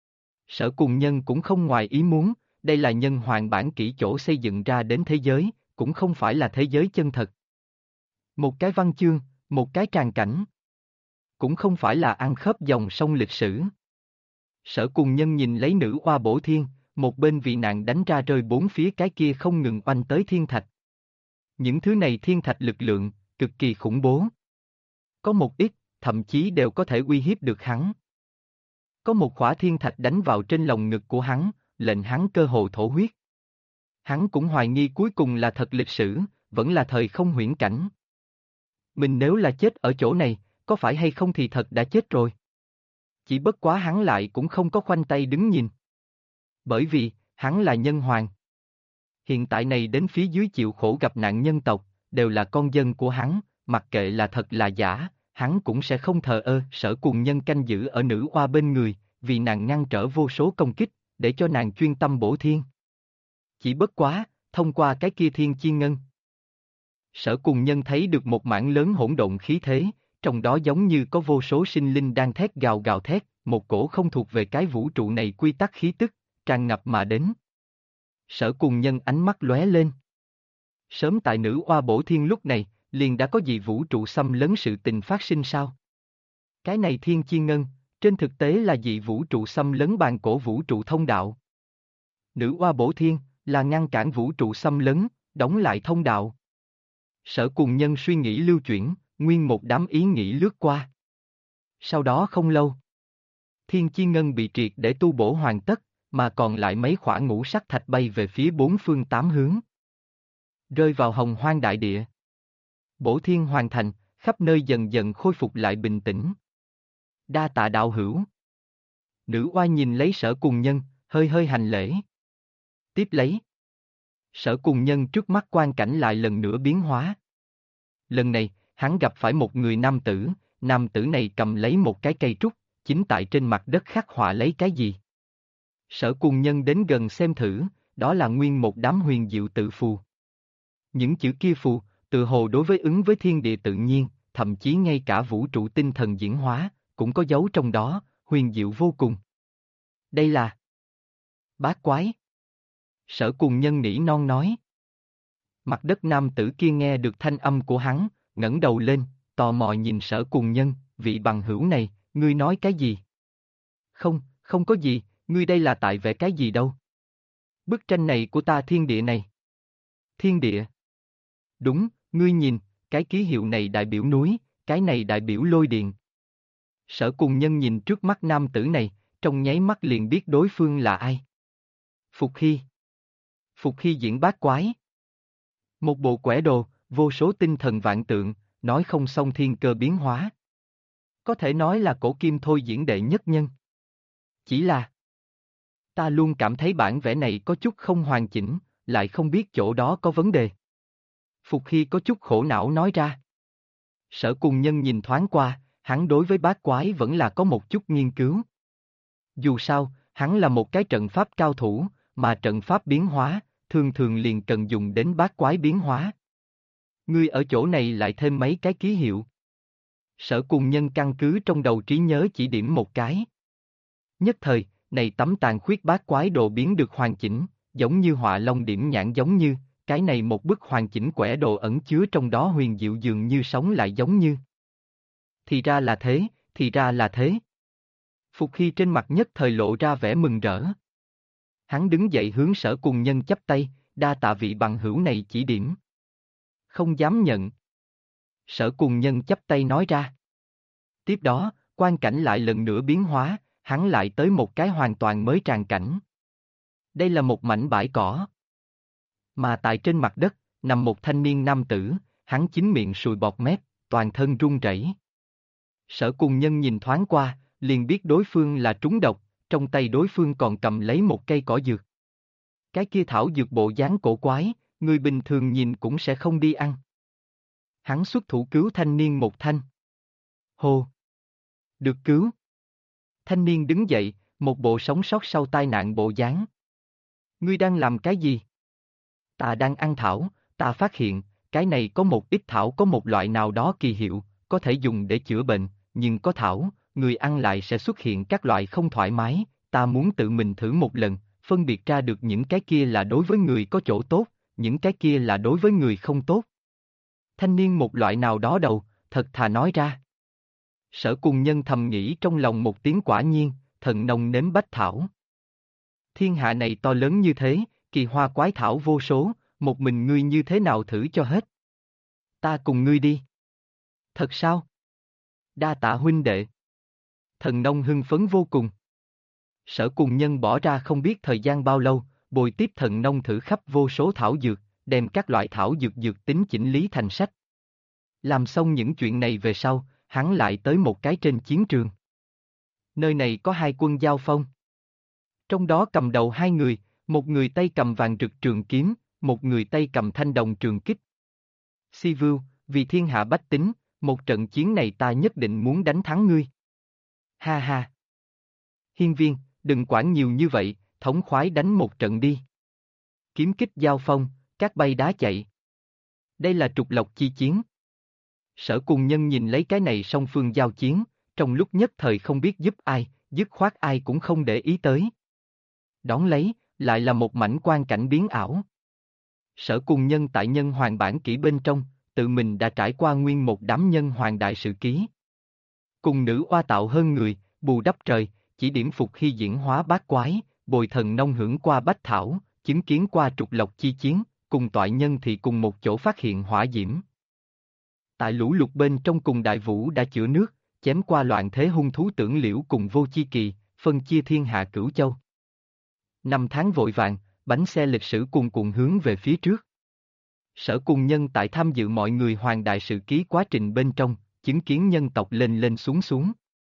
S1: Sở Cùng Nhân cũng không ngoài ý muốn, đây là nhân hoàng bản kỹ chỗ xây dựng ra đến thế giới, cũng không phải là thế giới chân thật. Một cái văn chương, một cái tràng cảnh. Cũng không phải là ăn khớp dòng sông lịch sử. Sở Cùng Nhân nhìn lấy nữ oa bổ thiên, một bên vị nạn đánh ra rơi bốn phía cái kia không ngừng oanh tới thiên thạch. Những thứ này thiên thạch lực lượng, cực kỳ khủng bố. Có một ít, thậm chí đều có thể uy hiếp được hắn. Có một khỏa thiên thạch đánh vào trên lồng ngực của hắn, lệnh hắn cơ hồ thổ huyết. Hắn cũng hoài nghi cuối cùng là thật lịch sử, vẫn là thời không huyễn cảnh. Mình nếu là chết ở chỗ này, có phải hay không thì thật đã chết rồi. Chỉ bất quá hắn lại cũng không có khoanh tay đứng nhìn. Bởi vì, hắn là nhân hoàng. Hiện tại này đến phía dưới chịu khổ gặp nạn nhân tộc, đều là con dân của hắn, mặc kệ là thật là giả, hắn cũng sẽ không thờ ơ. Sở Cùng Nhân canh giữ ở nữ oa bên người, vì nàng ngăn trở vô số công kích, để cho nàng chuyên tâm bổ thiên. Chỉ bất quá, thông qua cái kia thiên chi ngân. Sở Cùng Nhân thấy được một mảng lớn hỗn độn khí thế, trong đó giống như có vô số sinh linh đang thét gào gào thét, một cổ không thuộc về cái vũ trụ này quy tắc khí tức, tràn ngập mà đến. Sở Cùng Nhân ánh mắt lóe lên. Sớm tại nữ oa bổ thiên lúc này, liền đã có gì vũ trụ xâm lấn sự tình phát sinh sao? Cái này thiên chi ngân, trên thực tế là dị vũ trụ xâm lấn bàn cổ vũ trụ thông đạo. Nữ oa bổ thiên, là ngăn cản vũ trụ xâm lấn, đóng lại thông đạo. Sở Cùng Nhân suy nghĩ lưu chuyển, nguyên một đám ý nghĩ lướt qua. Sau đó không lâu, thiên chi ngân bị triệt để tu bổ hoàn tất, mà còn lại mấy khỏa ngũ sắc thạch bay về phía bốn phương tám hướng. Rơi vào hồng hoang đại địa. Bổ thiên hoàn thành, khắp nơi dần dần khôi phục lại bình tĩnh. Đa tạ đạo hữu. Nữ oa nhìn lấy Sở Cùng Nhân, hơi hơi hành lễ. Tiếp lấy. Sở Cùng Nhân trước mắt quang cảnh lại lần nữa biến hóa. Lần này, hắn gặp phải một người nam tử này cầm lấy một cái cây trúc, chính tại trên mặt đất khắc họa lấy cái gì. Sở Cùng Nhân đến gần xem thử, đó là nguyên một đám huyền diệu tự phù. Những chữ kia phù, tự hồ đối với ứng với thiên địa tự nhiên, thậm chí ngay cả vũ trụ tinh thần diễn hóa, cũng có dấu trong đó, huyền diệu vô cùng. Đây là bát quái. Sở Cùng Nhân nỉ non nói. Mặt đất nam tử kia nghe được thanh âm của hắn, ngẩng đầu lên, tò mò nhìn Sở Cùng Nhân, vị bằng hữu này, ngươi nói cái gì? Không, không có gì, ngươi đây là tại vẽ cái gì đâu? Bức tranh này của ta thiên địa này. Thiên địa. Đúng, ngươi nhìn, cái ký hiệu này đại biểu núi, cái này đại biểu lôi điện. Sở Cùng Nhân nhìn trước mắt nam tử này, trong nháy mắt liền biết đối phương là ai. Phục Hy. Phục Hy diễn bát quái. Một bộ quẻ đồ, vô số tinh thần vạn tượng, nói không xong thiên cơ biến hóa. Có thể nói là cổ kim thôi diễn đệ nhất nhân. Chỉ là ta luôn cảm thấy bản vẽ này có chút không hoàn chỉnh, lại không biết chỗ đó có vấn đề. Phục Hy có chút khổ não nói ra. Sở Cùng Nhân nhìn thoáng qua, hắn đối với bát quái vẫn là có một chút nghiên cứu. Dù sao, hắn là một cái trận pháp cao thủ, mà trận pháp biến hóa, thường thường liền cần dùng đến bát quái biến hóa. Ngươi ở chỗ này lại thêm mấy cái ký hiệu. Sở Cùng Nhân căn cứ trong đầu trí nhớ chỉ điểm một cái. Nhất thời, này tấm tàn khuyết bát quái đồ biến được hoàn chỉnh, giống như họa long điểm nhãn giống như, cái này một bức hoàn chỉnh quẻ đồ ẩn chứa trong đó huyền diệu dường như sống lại giống như. Thì ra là thế, thì ra là thế. Phục Hy trên mặt nhất thời lộ ra vẻ mừng rỡ. Hắn đứng dậy hướng Sở Cùng Nhân chắp tay, đa tạ vị bằng hữu này chỉ điểm. Không dám nhận. Sở Cùng Nhân chắp tay nói ra. Tiếp đó, quang cảnh lại lần nữa biến hóa, hắn lại tới một cái hoàn toàn mới tràng cảnh. Đây là một mảnh bãi cỏ. Mà tại trên mặt đất, nằm một thanh niên nam tử, hắn chính miệng sùi bọt mép, toàn thân run rẩy. Sở Cùng Nhân nhìn thoáng qua, liền biết đối phương là trúng độc, trong tay đối phương còn cầm lấy một cây cỏ dược. Cái kia thảo dược bộ dáng cổ quái, người bình thường nhìn cũng sẽ không đi ăn. Hắn xuất thủ cứu thanh niên một thanh. Hô! Được cứu. Thanh niên đứng dậy, một bộ sống sót sau tai nạn bộ dáng. Ngươi đang làm cái gì? Ta đang ăn thảo, ta phát hiện, cái này có một ít thảo có một loại nào đó kỳ hiệu, có thể dùng để chữa bệnh, nhưng có thảo, người ăn lại sẽ xuất hiện các loại không thoải mái, ta muốn tự mình thử một lần, phân biệt ra được những cái kia là đối với người có chỗ tốt, những cái kia là đối với người không tốt. Thanh niên một loại nào đó đầu, thật thà nói ra. Sở Cùng Nhân thầm nghĩ trong lòng một tiếng quả nhiên, thần nông nếm bách thảo. Thiên hạ này to lớn như thế, kỳ hoa quái thảo vô số, một mình ngươi như thế nào thử cho hết. Ta cùng ngươi đi. Thật sao? Đa tạ huynh đệ. Thần nông hưng phấn vô cùng. Sở Cùng Nhân bỏ ra không biết thời gian bao lâu, bồi tiếp thần nông thử khắp vô số thảo dược, đem các loại thảo dược dược tính chỉnh lý thành sách. Làm xong những chuyện này về sau, hắn lại tới một cái trên chiến trường. Nơi này có hai quân giao phong. Trong đó cầm đầu hai người, một người tay cầm vàng rực trường kiếm, một người tay cầm thanh đồng trường kích. Si Vưu, vì thiên hạ bách tính, một trận chiến này ta nhất định muốn đánh thắng ngươi. Ha ha. Hiên Viên, đừng quản nhiều như vậy, thống khoái đánh một trận đi. Kiếm kích giao phong, các bay đá chạy. Đây là trục lộc chi chiến. Sở Cùng Nhân nhìn lấy cái này song phương giao chiến, trong lúc nhất thời không biết giúp ai, dứt khoát ai cũng không để ý tới. Đón lấy, lại là một mảnh quang cảnh biến ảo. Sở Cùng Nhân tại nhân hoàng bản kỷ bên trong, tự mình đã trải qua nguyên một đám nhân hoàng đại sự ký. Cùng nữ oa tạo hơn người, bù đắp trời, chỉ điểm phục hy diễn hóa bát quái, bồi thần nông hưởng qua bách thảo, chứng kiến qua trục lộc chi chiến, cùng toại nhân thì cùng một chỗ phát hiện hỏa diễm. Tại lũ lụt bên trong cùng đại vũ đã chữa nước, chém qua loạn thế hung thú tưởng liễu cùng vô chi kỳ, phân chia thiên hạ cửu châu. Năm tháng vội vàng, bánh xe lịch sử cuồn cuộn hướng về phía trước. Sở Cùng Nhân tại tham dự mọi người hoàng đại sự ký quá trình bên trong, chứng kiến nhân tộc lên lên xuống xuống.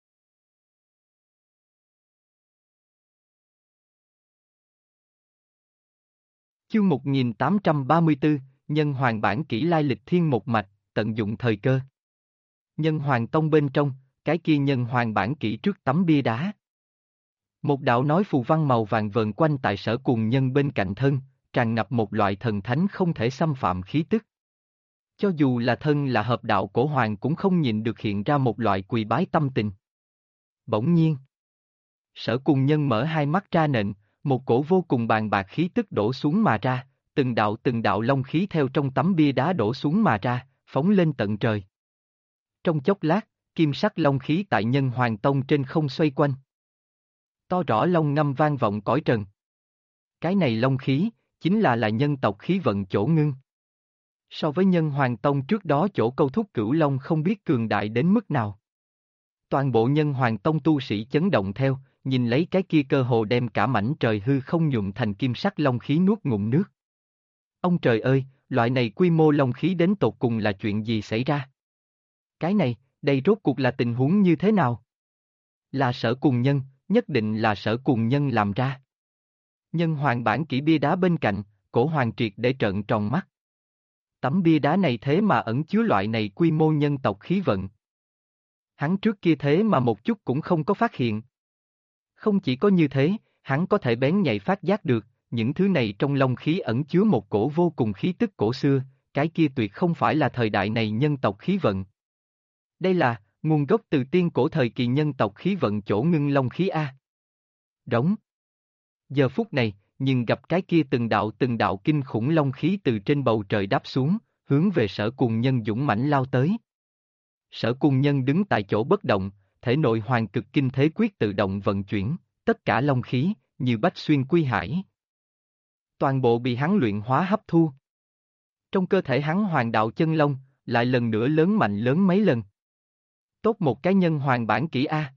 S1: Chương 1834, Nhân Hoàng bản kỷ lai lịch thiên một mạch, tận dụng thời cơ. Nhân Hoàng tông bên trong, cái kia Nhân Hoàng bản kỷ trước tấm bia đá. Một đạo nói phù văn màu vàng vờn quanh tại Sở Cùng Nhân bên cạnh thân, tràn ngập một loại thần thánh không thể xâm phạm khí tức. Cho dù là thân là hợp đạo cổ hoàng cũng không nhìn được hiện ra một loại quỳ bái tâm tình. Bỗng nhiên, Sở Cùng Nhân mở hai mắt ra nện, một cổ vô cùng bàn bạc khí tức đổ xuống mà ra, từng đạo long khí theo trong tấm bia đá đổ xuống mà ra, phóng lên tận trời. Trong chốc lát, kim sắc long khí tại Nhân Hoàng tông trên không xoay quanh. To rõ long ngâm vang vọng cõi trần. Cái này long khí, chính là nhân tộc khí vận chỗ ngưng. So với Nhân Hoàng tông trước đó chỗ câu thúc cửu long không biết cường đại đến mức nào. Toàn bộ Nhân Hoàng tông tu sĩ chấn động theo, nhìn lấy cái kia cơ hồ đem cả mảnh trời hư không nhuộm thành kim sắc long khí nuốt ngụm nước. Ông trời ơi, loại này quy mô long khí đến tột cùng là chuyện gì xảy ra? Cái này, đây rốt cuộc là tình huống như thế nào? Là Sở Cùng Nhân, nhất định là Sở Cùng Nhân làm ra. Nhân Hoàng bản kỷ bia đá bên cạnh, cổ hoàng triệt để trợn tròn mắt. Tấm bia đá này thế mà ẩn chứa loại này quy mô nhân tộc khí vận. Hắn trước kia thế mà một chút cũng không có phát hiện. Không chỉ có như thế, hắn có thể bén nhạy phát giác được, những thứ này trong long khí ẩn chứa một cổ vô cùng khí tức cổ xưa, cái kia tuyệt không phải là thời đại này nhân tộc khí vận. Đây là, nguồn gốc từ tiên cổ thời kỳ nhân tộc khí vận chỗ ngưng long khí A. Đóng. Giờ phút này, nhưng gặp cái kia từng đạo kinh khủng long khí từ trên bầu trời đáp xuống, hướng về Sở Cùng Nhân dũng mãnh lao tới. Sở Cùng Nhân đứng tại chỗ bất động, thể nội hoàng cực kinh thế quyết tự động vận chuyển, tất cả long khí, như bách xuyên quy hải. Toàn bộ bị hắn luyện hóa hấp thu. Trong cơ thể hắn hoàng đạo chân long, lại lần nữa lớn mạnh lớn mấy lần. Tốt một cái nhân hoàng bản kỷ A.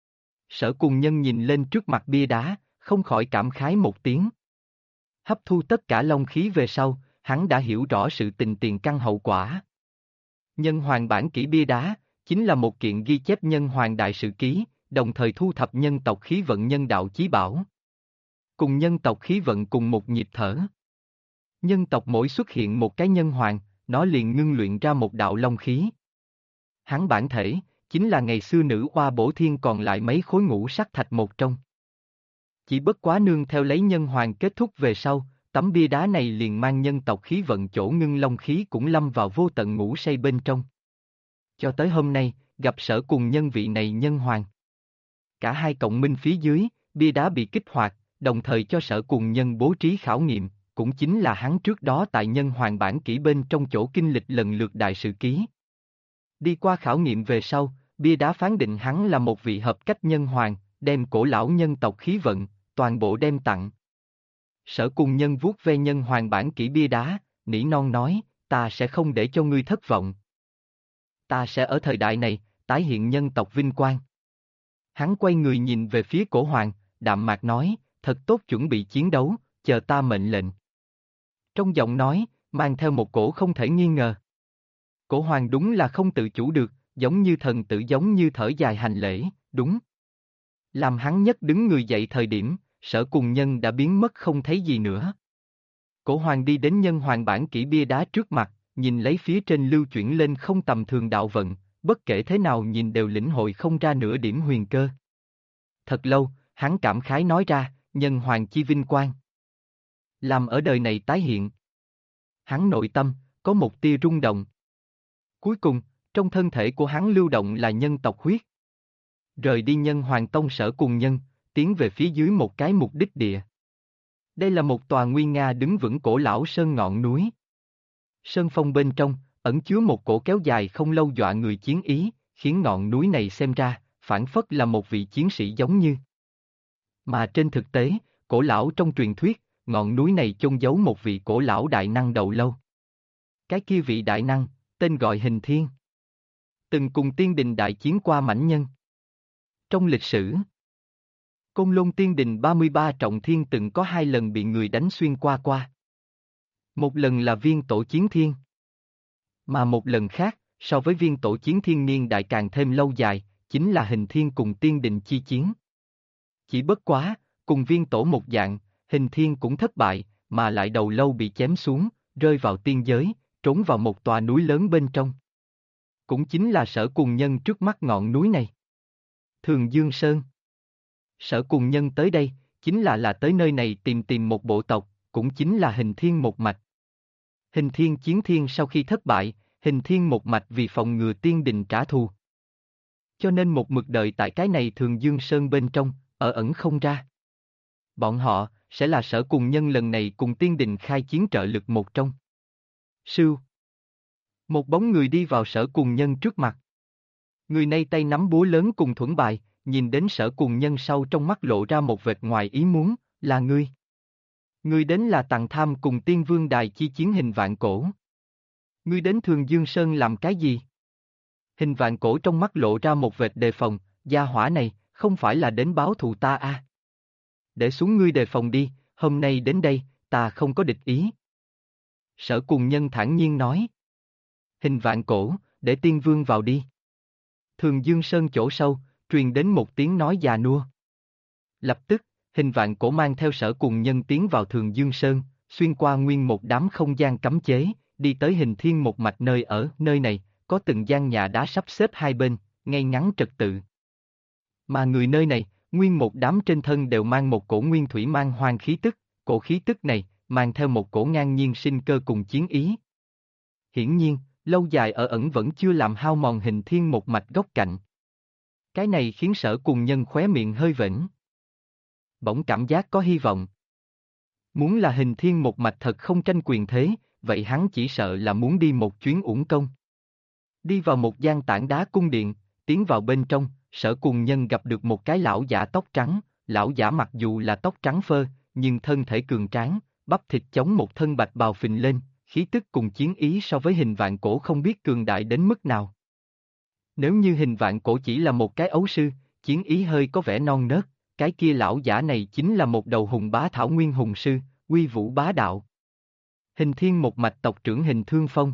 S1: Sở Cùng Nhân nhìn lên trước mặt bia đá, không khỏi cảm khái một tiếng. Hấp thu tất cả long khí về sau, hắn đã hiểu rõ sự tình tiền căn hậu quả. Nhân hoàng bản kỷ bia đá, chính là một kiện ghi chép nhân hoàng đại sự ký, đồng thời thu thập nhân tộc khí vận nhân đạo chí bảo. Cùng nhân tộc khí vận cùng một nhịp thở. Nhân tộc mỗi xuất hiện một cái nhân hoàng, nó liền ngưng luyện ra một đạo long khí. Hắn bản thể, chính là ngày xưa nữ oa bổ thiên còn lại mấy khối ngũ sắc thạch một trong. Chỉ bất quá nương theo lấy nhân hoàng kết thúc về sau, tấm bia đá này liền mang nhân tộc khí vận chỗ ngưng long khí cũng lâm vào vô tận ngủ say bên trong. Cho tới hôm nay, gặp Sở Cùng Nhân vị này nhân hoàng. Cả hai cộng minh phía dưới, bia đá bị kích hoạt, đồng thời cho Sở Cùng Nhân bố trí khảo nghiệm, cũng chính là hắn trước đó tại nhân hoàng bản kỷ bên trong chỗ kinh lịch lần lượt đại sự ký. Đi qua khảo nghiệm về sau, bia đá phán định hắn là một vị hợp cách nhân hoàng, đem cổ lão nhân tộc khí vận, toàn bộ đem tặng. Sở Cùng Nhân vuốt ve nhân hoàng bản kỷ bia đá, nỉ non nói, ta sẽ không để cho ngươi thất vọng. Ta sẽ ở thời đại này, tái hiện nhân tộc vinh quang. Hắn quay người nhìn về phía cổ hoàng, đạm mạc nói, thật tốt chuẩn bị chiến đấu, chờ ta mệnh lệnh. Trong giọng nói, mang theo một cổ không thể nghi ngờ. Cổ hoàng đúng là không tự chủ được, giống như thần tử giống như thở dài hành lễ, đúng. Làm hắn nhất đứng người dậy thời điểm, Sở Cùng Nhân đã biến mất không thấy gì nữa. Cổ hoàng đi đến nhân hoàng bản kỷ bia đá trước mặt, nhìn lấy phía trên lưu chuyển lên không tầm thường đạo vận, bất kể thế nào nhìn đều lĩnh hội không ra nửa điểm huyền cơ. Thật lâu, hắn cảm khái nói ra, nhân hoàng chi vinh quang. Làm ở đời này tái hiện. Hắn nội tâm, có một tia rung động. Cuối cùng, trong thân thể của hắn lưu động là nhân tộc huyết. Rời đi nhân hoàng tông Sở Cùng Nhân, tiến về phía dưới một cái mục đích địa. Đây là một tòa nguy nga đứng vững cổ lão sơn ngọn núi. Sơn phong bên trong, ẩn chứa một cổ kéo dài không lâu dọa người chiến ý, khiến ngọn núi này xem ra, phảng phất là một vị chiến sĩ giống như. Mà trên thực tế, cổ lão trong truyền thuyết, ngọn núi này chôn giấu một vị cổ lão đại năng đầu lâu. Cái kia vị đại năng, tên gọi Hình Thiên. Từng cùng tiên đình đại chiến qua mãnh nhân. Trong lịch sử, Côn Lôn Tiên Đình 33 trọng thiên từng có 2 lần bị người đánh xuyên qua. Một lần là viên tổ chiến thiên. Mà một lần khác, so với viên tổ chiến thiên niên đại càng thêm lâu dài, chính là Hình Thiên cùng Tiên Đình chi chiến. Chỉ bất quá, cùng viên tổ một dạng, Hình Thiên cũng thất bại, mà lại đầu lâu bị chém xuống, rơi vào tiên giới, trốn vào một tòa núi lớn bên trong. Cũng chính là Sở Cùng Nhân trước mắt ngọn núi này. Thường Dương Sơn. Sở Cùng Nhân tới đây, chính là tới nơi này tìm một bộ tộc, cũng chính là Hình Thiên một mạch. Hình Thiên chiến thiên sau khi thất bại, Hình Thiên một mạch vì phòng ngừa tiên đình trả thù. Cho nên một mực đợi tại cái này Thường Dương Sơn bên trong, ở ẩn không ra. Bọn họ, sẽ là Sở Cùng Nhân lần này cùng tiên đình khai chiến trợ lực một trong. Sưu. Một bóng người đi vào Sở Cùng Nhân trước mặt. Người này tay nắm búa lớn cùng thuẫn bài, nhìn đến Sở Cùng Nhân sau trong mắt lộ ra một vệt ngoài ý muốn, là ngươi. Ngươi đến là Tằng Tham cùng Tiên Vương Đài chi chiến Hình Vạn Cổ. Ngươi đến Thường Dương Sơn làm cái gì? Hình Vạn Cổ trong mắt lộ ra một vệt đề phòng, gia hỏa này, không phải là đến báo thù ta à? Để xuống ngươi đề phòng đi, hôm nay đến đây, ta không có địch ý. Sở Cùng Nhân thản nhiên nói. Hình Vạn Cổ, để Tiên Vương vào đi. Thường Dương Sơn chỗ sâu, truyền đến một tiếng nói già nua. Lập tức, Hình Vạn Cổ mang theo Sở Cùng Nhân tiến vào Thường Dương Sơn, xuyên qua nguyên một đám không gian cấm chế, đi tới Hình Thiên một mạch nơi ở, nơi này, có từng gian nhà đá sắp xếp hai bên, ngay ngắn trật tự. Mà người nơi này, nguyên một đám trên thân đều mang một cổ nguyên thủy mang hoang khí tức, cổ khí tức này, mang theo một cổ ngang nhiên sinh cơ cùng chiến ý. Hiển nhiên, lâu dài ở ẩn vẫn chưa làm hao mòn Hình Thiên một mạch góc cạnh. Cái này khiến Sở Cùng Nhân khóe miệng hơi vểnh. Bỗng cảm giác có hy vọng. Muốn là Hình Thiên một mạch thật không tranh quyền thế, vậy hắn chỉ sợ là muốn đi một chuyến uổng công. Đi vào một gian tảng đá cung điện, tiến vào bên trong, Sở Cùng Nhân gặp được một cái lão giả tóc trắng, lão giả mặc dù là tóc trắng phơ, nhưng thân thể cường tráng, bắp thịt chống một thân bạch bào phình lên, khí tức cùng chiến ý so với Hình Vạn Cổ không biết cường đại đến mức nào. Nếu như Hình Vạn Cổ chỉ là một cái ấu sư, chiến ý hơi có vẻ non nớt, cái kia lão giả này chính là một đầu hùng bá thảo nguyên hùng sư, uy vũ bá đạo. Hình Thiên một mạch tộc trưởng Hình Thương Phong.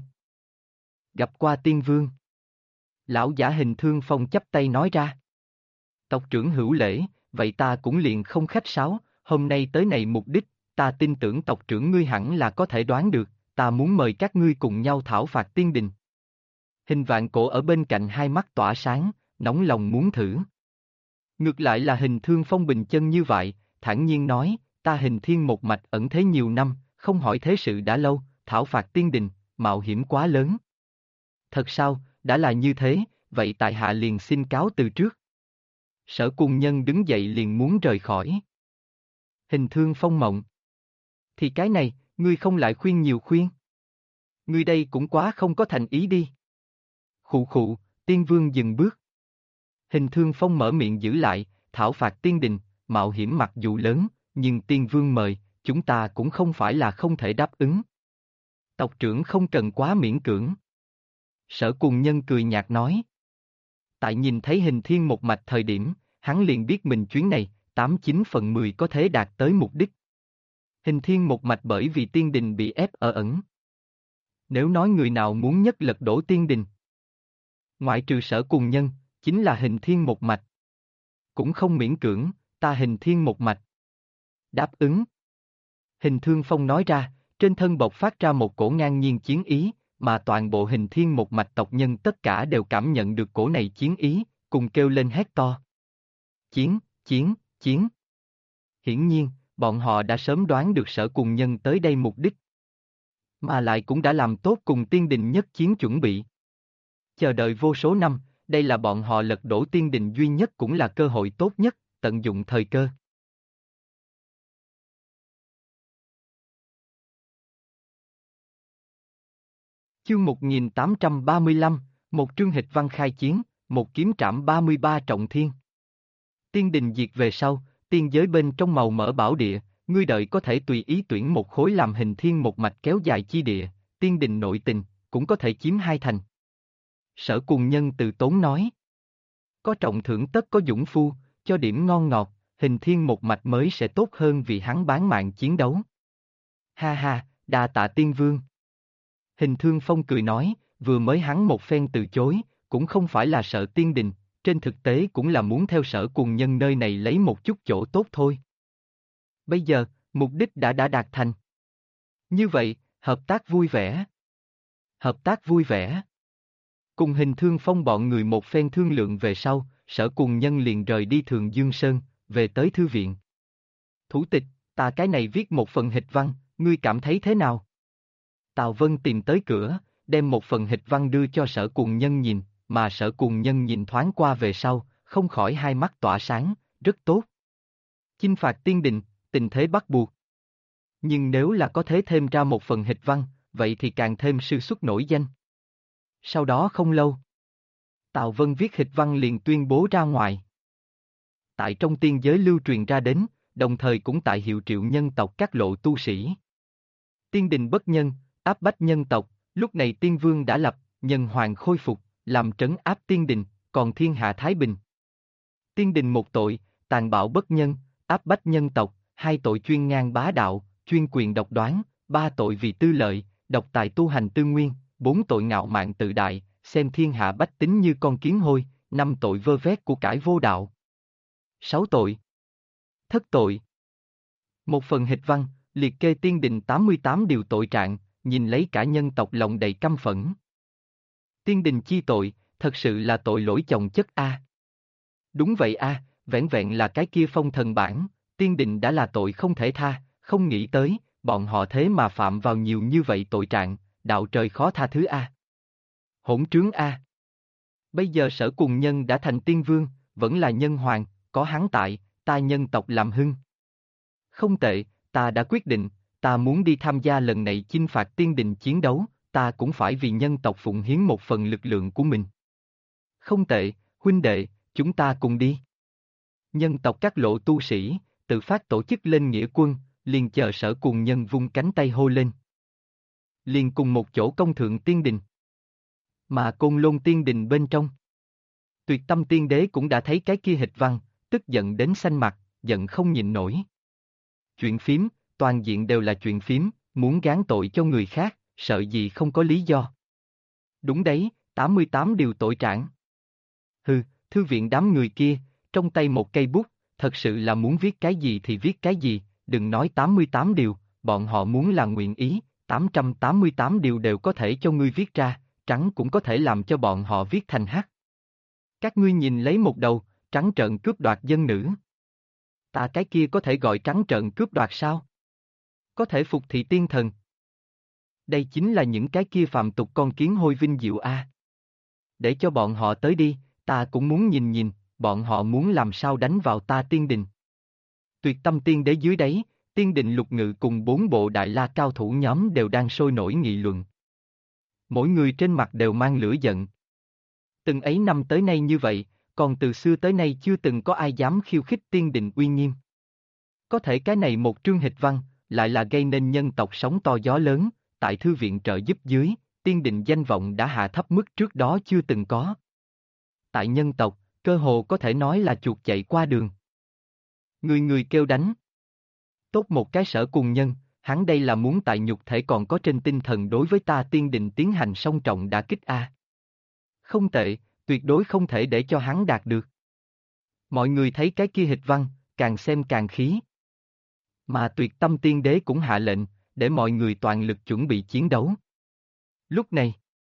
S1: Gặp qua Tiên Vương. Lão giả Hình Thương Phong chắp tay nói ra. Tộc trưởng hữu lễ, vậy ta cũng liền không khách sáo, hôm nay tới này mục đích, ta tin tưởng tộc trưởng ngươi hẳn là có thể đoán được, ta muốn mời các ngươi cùng nhau thảo phạt tiên đình. Hình vạn cổ ở bên cạnh hai mắt tỏa sáng, nóng lòng muốn thử. Ngược lại là Hình Thương Phong bình chân như vậy, thản nhiên nói, ta Hình Thiên một mạch ẩn thế nhiều năm, không hỏi thế sự đã lâu, thảo phạt tiên đình, mạo hiểm quá lớn. Thật sao, đã là như thế, vậy tại hạ liền xin cáo từ trước. Sở Cùng Nhân đứng dậy liền muốn rời khỏi. Hình Thương Phong mộng. Thì cái này, ngươi không lại khuyên nhiều khuyên. Ngươi đây cũng quá không có thành ý đi. Khụ khụ, Tiên Vương dừng bước. Hình Thương Phong mở miệng giữ lại, thảo phạt tiên đình, mạo hiểm mặc dù lớn, nhưng Tiên Vương mời, chúng ta cũng không phải là không thể đáp ứng. Tộc trưởng không cần quá miễn cưỡng. Sở Cùng Nhân cười nhạt nói. Tại nhìn thấy Hình Thiên một mạch thời điểm, hắn liền biết mình chuyến này, 89/10 có thể đạt tới mục đích. Hình Thiên một mạch bởi vì tiên đình bị ép ở ẩn. Nếu nói người nào muốn nhất lật đổ tiên đình, ngoại trừ Sở Cùng Nhân, chính là Hình Thiên một mạch. Cũng không miễn cưỡng, ta Hình Thiên một mạch. Đáp ứng. Hình Thương Phong nói ra, trên thân bộc phát ra một cổ ngang nhiên chiến ý, mà toàn bộ Hình Thiên một mạch tộc nhân tất cả đều cảm nhận được cổ này chiến ý, cùng kêu lên hét to. Chiến, chiến, chiến. Hiển nhiên, bọn họ đã sớm đoán được Sở Cùng Nhân tới đây mục đích. Mà lại cũng đã làm tốt cùng tiên đình nhất chiến chuẩn bị. Chờ đợi vô số năm, đây là bọn họ lật đổ tiên đình duy nhất cũng là cơ hội tốt nhất, tận dụng thời cơ. Chương 1835, một trương hịch văn khai chiến, một kiếm trảm 33 trọng thiên. Tiên đình diệt về sau, tiên giới bên trong màu mỡ bảo địa, ngươi đợi có thể tùy ý tuyển một khối làm Hình Thiên một mạch kéo dài chi địa, tiên đình nội tình, cũng có thể chiếm 2 thành. Sở Cùng Nhân từ tốn nói. Có trọng thưởng tất có dũng phu, cho điểm ngon ngọt, Hình Thiên một mạch mới sẽ tốt hơn vì hắn bán mạng chiến đấu. Ha ha, đa tạ Tiên Vương. Hình Thương Phong cười nói, vừa mới hắn một phen từ chối, cũng không phải là sợ tiên đình, trên thực tế cũng là muốn theo Sở Cùng Nhân nơi này lấy một chút chỗ tốt thôi. Bây giờ, mục đích đã đạt thành. Như vậy, hợp tác vui vẻ. Hợp tác vui vẻ. Cùng Hình Thương Phong bọn người một phen thương lượng về sau, Sở Cùng Nhân liền rời đi Thường Dương Sơn, về tới thư viện. Thủ tịch, ta cái này viết một phần hịch văn, ngươi cảm thấy thế nào? Tào Vân tìm tới cửa, đem một phần hịch văn đưa cho Sở Cùng Nhân nhìn, mà Sở Cùng Nhân nhìn thoáng qua về sau, không khỏi hai mắt tỏa sáng, rất tốt. Chinh phạt tiên đình, tình thế bắt buộc. Nhưng nếu là có thể thêm ra một phần hịch văn, vậy thì càng thêm sư xuất nổi danh. Sau đó không lâu, Tào Vân viết hịch văn liền tuyên bố ra ngoài. Tại trong tiên giới lưu truyền ra đến, đồng thời cũng tại hiệu triệu nhân tộc các lộ tu sĩ. Tiên đình bất nhân, áp bách nhân tộc, lúc này tiên vương đã lập, nhân hoàng khôi phục, làm trấn áp tiên đình, còn thiên hạ thái bình. Tiên đình một tội, tàn bạo bất nhân, áp bách nhân tộc, 2 tội chuyên ngang bá đạo, chuyên quyền độc đoán, 3 tội vì tư lợi, độc tài tu hành tư nguyên, 4 tội ngạo mạn tự đại, xem thiên hạ bách tính như con kiến hôi, 5 tội vơ vét của cải vô đạo. 6 tội. Thất tội. Một phần hịch văn, liệt kê tiên đình 88 điều tội trạng, nhìn lấy cả nhân tộc lòng đầy căm phẫn. Tiên đình chi tội, thật sự là tội lỗi chồng chất a. Đúng vậy a, vẻn vẹn là cái kia phong thần bản, tiên đình đã là tội không thể tha, không nghĩ tới, bọn họ thế mà phạm vào nhiều như vậy tội trạng, đạo trời khó tha thứ a. Hỗn trướng a. Bây giờ Sở Cùng Nhân đã thành tiên vương, vẫn là nhân hoàng, có hắn tại, ta nhân tộc làm hưng. Không tệ, ta đã quyết định, ta muốn đi tham gia lần này chinh phạt tiên đình chiến đấu, ta cũng phải vì nhân tộc phụng hiến một phần lực lượng của mình. Không tệ, huynh đệ, chúng ta cùng đi. Nhân tộc các lộ tu sĩ, tự phát tổ chức lên nghĩa quân, liền chờ Sở Cùng Nhân vung cánh tay hô lên. Liền cùng một chỗ công thượng tiên đình. Mà Côn Lôn tiên đình bên trong. Tuyệt Tâm tiên đế cũng đã thấy cái kia hịch văn, tức giận đến xanh mặt, giận không nhịn nổi. Chuyện phím, toàn diện đều là chuyện phím, muốn gán tội cho người khác, sợ gì không có lý do. Đúng đấy, 88 điều tội trạng. Hừ, thư viện đám người kia, trong tay một cây bút, thật sự là muốn viết cái gì thì viết cái gì, đừng nói 88 điều, bọn họ muốn là nguyện ý, 888 điều đều có thể cho ngươi viết ra, trắng cũng có thể làm cho bọn họ viết thành hắc. Các ngươi nhìn lấy một đầu, trắng trợn cướp đoạt dân nữ. Ta cái kia có thể gọi trắng trợn cướp đoạt sao? Có thể phục thị tiên thần. Đây chính là những cái kia phàm tục con kiến hôi vinh diệu a. Để cho bọn họ tới đi, ta cũng muốn nhìn nhìn, bọn họ muốn làm sao đánh vào ta tiên đình. Tuyệt tâm tiên đế dưới đáy, tiên định lục ngự cùng 4 bộ đại la cao thủ nhóm đều đang sôi nổi nghị luận. Mỗi người trên mặt đều mang lửa giận. Từng ấy năm tới nay như vậy, còn từ xưa tới nay chưa từng có ai dám khiêu khích tiên định uy nghiêm. Có thể cái này một trương hịch văn, lại là gây nên nhân tộc sóng to gió lớn, tại thư viện trợ giúp dưới, tiên định danh vọng đã hạ thấp mức trước đó chưa từng có. Tại nhân tộc, cơ hồ có thể nói là chuột chạy qua đường. Người người kêu đánh. Tốt một cái Sở Cùng Nhân, hắn đây là muốn tại nhục thể còn có trên tinh thần đối với ta tiên định tiến hành song trọng đả kích a. Không tệ, tuyệt đối không thể để cho hắn đạt được. Mọi người thấy cái kia hịch văn, càng xem càng khí. Mà Tuyệt Tâm Tiên Đế cũng hạ lệnh, để mọi người toàn lực chuẩn bị chiến đấu. Lúc này,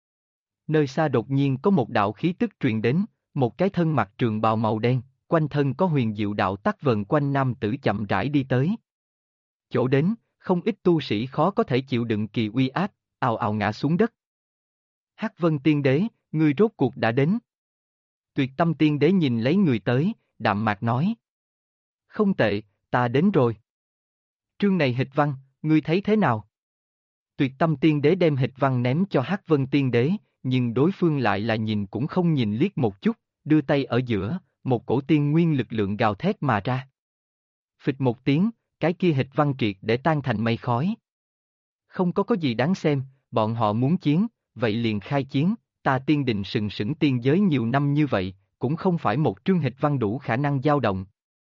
S1: nơi xa đột nhiên có một đạo khí tức truyền đến, một cái thân mặc trường bào màu đen, quanh thân có huyền diệu đạo tắc vần quanh nam tử chậm rãi đi tới. Chỗ đến, không ít tu sĩ khó có thể chịu đựng kỳ uy áp, ào ào ngã xuống đất. Hắc Vân Tiên Đế, ngươi rốt cuộc đã đến. Tuyệt Tâm Tiên Đế nhìn lấy người tới, đạm mạc nói. Không tệ, ta đến rồi. Trương này hịch văn, ngươi thấy thế nào? Tuyệt Tâm Tiên Đế đem hịch văn ném cho Hắc Vân Tiên Đế, nhưng đối phương lại là nhìn cũng không nhìn liếc một chút, đưa tay ở giữa, một cổ tiên nguyên lực lượng gào thét mà ra. Phịch một tiếng, cái kia hịch văn triệt để tan thành mây khói. Không có gì đáng xem, bọn họ muốn chiến, vậy liền khai chiến, ta tiên định sừng sững tiên giới nhiều năm như vậy, cũng không phải một trương hịch văn đủ khả năng dao động.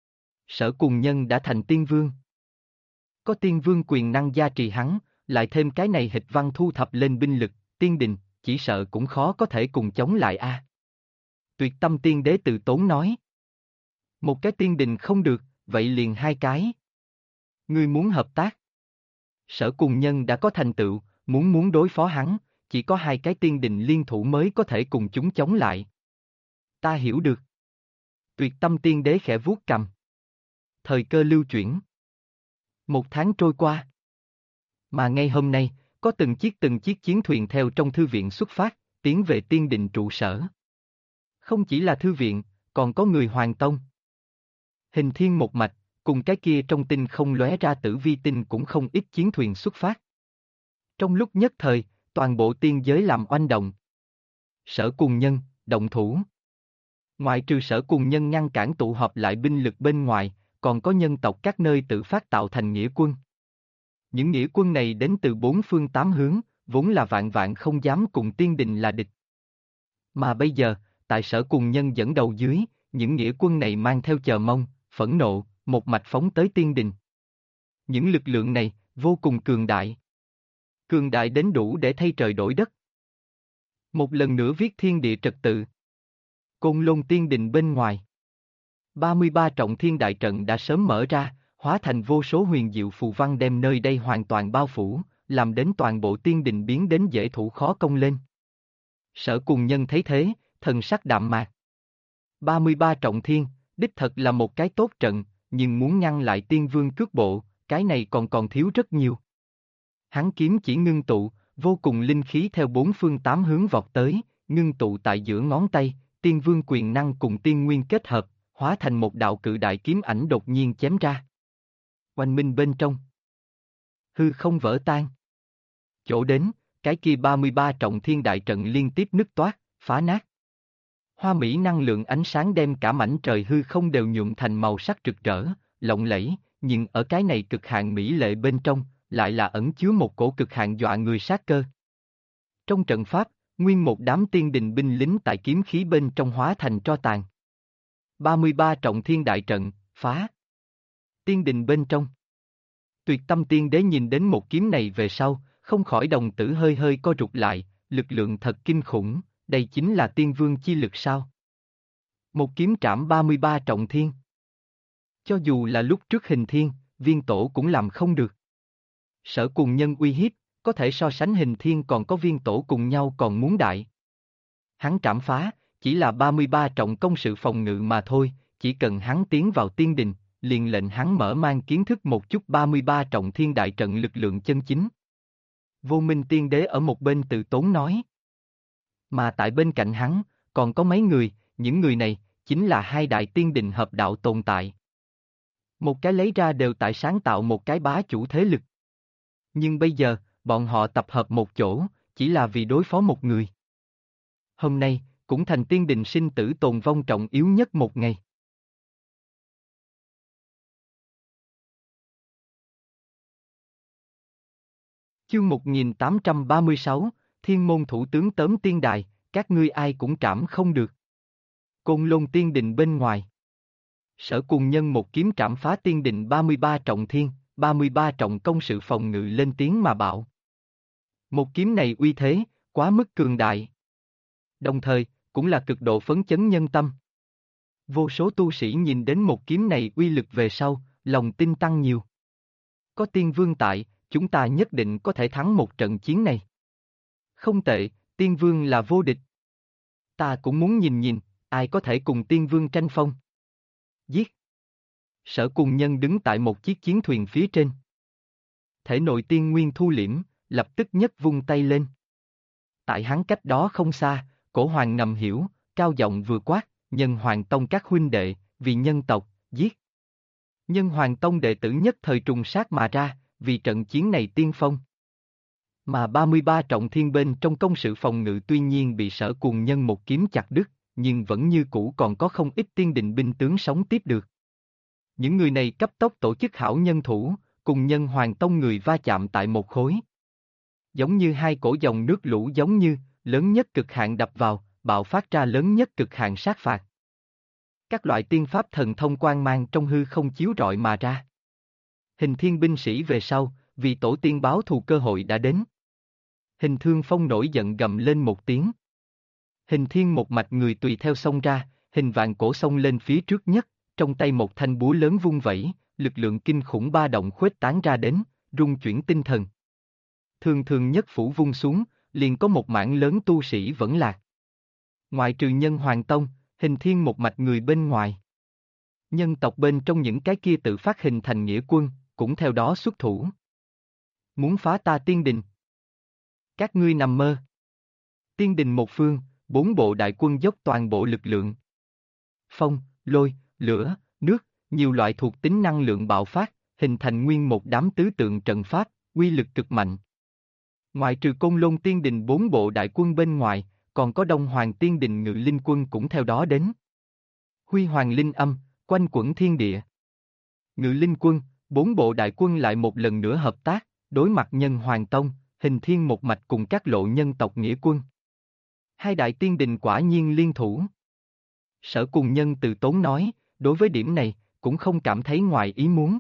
S1: Sở Cùng Nhân đã thành tiên vương. Có tiên vương quyền năng gia trì hắn, lại thêm cái này hịch văn thu thập lên binh lực, tiên đình, chỉ sợ cũng khó có thể cùng chống lại a. Tuyệt Tâm Tiên Đế từ tốn nói. Một cái tiên đình không được, vậy liền hai cái. Ngươi muốn hợp tác. Sở Cùng Nhân đã có thành tựu, muốn đối phó hắn, chỉ có hai cái tiên đình liên thủ mới có thể cùng chúng chống lại. Ta hiểu được. Tuyệt Tâm Tiên Đế khẽ vuốt cầm. Thời cơ lưu chuyển. 1 tháng trôi qua. Mà ngay hôm nay, có từng chiếc chiến thuyền theo trong thư viện xuất phát, tiến về tiên định trụ sở. Không chỉ là thư viện, còn có người Hoàng Tông. Hình thiên một mạch, cùng cái kia trong tinh không lóe ra tử vi tinh cũng không ít chiến thuyền xuất phát. Trong lúc nhất thời, toàn bộ tiên giới làm oanh động. Sở Cùng Nhân, động thủ. Ngoại trừ Sở Cùng Nhân ngăn cản tụ họp lại binh lực bên ngoài, còn có nhân tộc các nơi tự phát tạo thành nghĩa quân. Những nghĩa quân này đến từ 4 phương 8 hướng, vốn là vạn vạn không dám cùng tiên đình là địch. Mà bây giờ, tại Sở Cùng Nhân dẫn đầu dưới, những nghĩa quân này mang theo chờ mong, phẫn nộ, một mạch phóng tới tiên đình. Những lực lượng này, vô cùng cường đại. Cường đại đến đủ để thay trời đổi đất. Một lần nữa viết thiên địa trật tự. Côn Lôn tiên đình bên ngoài. 33 trọng thiên đại trận đã sớm mở ra, hóa thành vô số huyền diệu phù văn đem nơi đây hoàn toàn bao phủ, làm đến toàn bộ tiên đình biến đến dễ thủ khó công lên. Sở Cùng Nhân thấy thế, thần sắc đạm mạc. 33 trọng thiên, đích thật là một cái tốt trận, nhưng muốn ngăn lại tiên vương cước bộ, cái này còn thiếu rất nhiều. Hắn kiếm chỉ ngưng tụ, vô cùng linh khí theo 4 phương 8 hướng vọt tới, ngưng tụ tại giữa ngón tay, tiên vương quyền năng cùng tiên nguyên kết hợp, hóa thành một đạo cự đại kiếm ảnh đột nhiên chém ra. Oanh minh bên trong. Hư không vỡ tan. Chỗ đến, cái kia 33 trọng thiên đại trận liên tiếp nứt toát, phá nát. Hoa mỹ năng lượng ánh sáng đem cả mảnh trời hư không đều nhuộm thành màu sắc rực rỡ, lộng lẫy, nhưng ở cái này cực hạn mỹ lệ bên trong, lại là ẩn chứa một cổ cực hạn dọa người sát cơ. Trong trận pháp, nguyên một đám tiên đình binh lính tại kiếm khí bên trong hóa thành tro tàn. 33 trọng thiên đại trận, phá. Tiên đình bên trong. Tuyệt Tâm Tiên Đế nhìn đến một kiếm này về sau, không khỏi đồng tử hơi hơi co rụt lại, lực lượng thật kinh khủng, đây chính là tiên vương chi lực sao? Một kiếm trảm 33 trọng thiên. Cho dù là lúc trước hình thiên, viên tổ cũng làm không được. Sở cùng nhân uy hiếp, có thể so sánh Hình Thiên còn có viên tổ cùng nhau còn muốn đại. Hắn trảm phá, chỉ là 33 trọng công sự phòng ngự mà thôi, chỉ cần hắn tiến vào tiên đình, liền lệnh hắn mở mang kiến thức một chút 33 trọng thiên đại trận lực lượng chân chính. Vô Minh Tiên Đế ở một bên từ tốn nói. Mà tại bên cạnh hắn, còn có mấy người, những người này, chính là hai đại tiên đình hợp đạo tồn tại. Một cái lấy ra đều tại sáng tạo một cái bá chủ thế lực. Nhưng bây giờ, bọn họ tập hợp một chỗ, chỉ là vì đối phó một người. Hôm nay, cũng thành tiên đình sinh tử tồn vong trọng yếu nhất một ngày. Chương 1836, Thiên môn thủ tướng tớm tiên đài, các ngươi ai cũng trảm không được. Côn Lôn tiên đình bên ngoài. Sở cùng nhân một kiếm trảm phá tiên đình 33 trọng thiên, 33 trọng công sự phòng ngự lên tiếng mà bạo. Một kiếm này uy thế, quá mức cường đại. Đồng thời, cũng là cực độ phấn chấn nhân tâm. Vô số tu sĩ nhìn đến một kiếm này uy lực về sau, lòng tin tăng nhiều. Có tiên vương tại, chúng ta nhất định có thể thắng một trận chiến này. Không tệ, tiên vương là vô địch. Ta cũng muốn nhìn nhìn, ai có thể cùng tiên vương tranh phong. Giết. Sở cùng nhân đứng tại một chiếc chiến thuyền phía trên. Thể nội tiên nguyên thu liễm, lập tức nhất vung tay lên. Tại hắn cách đó không xa, Cổ Hoàng ngầm hiểu, cao giọng vừa quát, Nhân Hoàng Tông các huynh đệ, vì nhân tộc, giết. Nhân Hoàng Tông đệ tử nhất thời trùng sát mà ra, vì trận chiến này tiên phong. Mà 33 trọng thiên bên trong công sự phòng ngự tuy nhiên bị Sở cùng nhân một kiếm chặt đứt, nhưng vẫn như cũ còn có không ít tiên định binh tướng sống tiếp được. Những người này cấp tốc tổ chức hảo nhân thủ, cùng Nhân Hoàng Tông người va chạm tại một khối. Giống như hai cổ dòng nước lũ giống như, lớn nhất cực hạn đập vào, bạo phát ra lớn nhất cực hạn sát phạt. Các loại tiên pháp thần thông quang mang trong hư không chiếu rọi mà ra. Hình Thiên binh sĩ về sau, vì tổ tiên báo thù cơ hội đã đến. Hình Thương Phong nổi giận gầm lên một tiếng. Hình Thiên một mạch người tùy theo xông ra, Hình Vạn Cổ xông lên phía trước nhất, trong tay một thanh búa lớn vung vẩy, lực lượng kinh khủng ba động khuếch tán ra đến, rung chuyển tinh thần. Thường thường nhất phủ vung xuống, liền có một mảng lớn tu sĩ vẫn lạc. Ngoại trừ Nhân Hoàng Tông, Hình Thiên một mạch người bên ngoài. Nhân tộc bên trong những cái kia tự phát hình thành nghĩa quân, cũng theo đó xuất thủ. Muốn phá ta tiên đình. Các ngươi nằm mơ. Tiên đình một phương, 4 bộ đại quân dốc toàn bộ lực lượng. Phong, lôi, lửa, nước, nhiều loại thuộc tính năng lượng bạo phát, hình thành nguyên một đám tứ tượng trận pháp, uy lực cực mạnh. Ngoại trừ Côn Lôn tiên đình 4 bộ đại quân bên ngoài, còn có Đông Hoàng tiên đình ngự linh quân cũng theo đó đến. Huy hoàng linh âm, quanh quẩn thiên địa. Ngự linh quân, 4 bộ đại quân lại một lần nữa hợp tác, đối mặt Nhân Hoàng Tông, Hình Thiên một mạch cùng các lộ nhân tộc nghĩa quân. Hai đại tiên đình quả nhiên liên thủ. Sở cùng nhân từ tốn nói, đối với điểm này, cũng không cảm thấy ngoài ý muốn.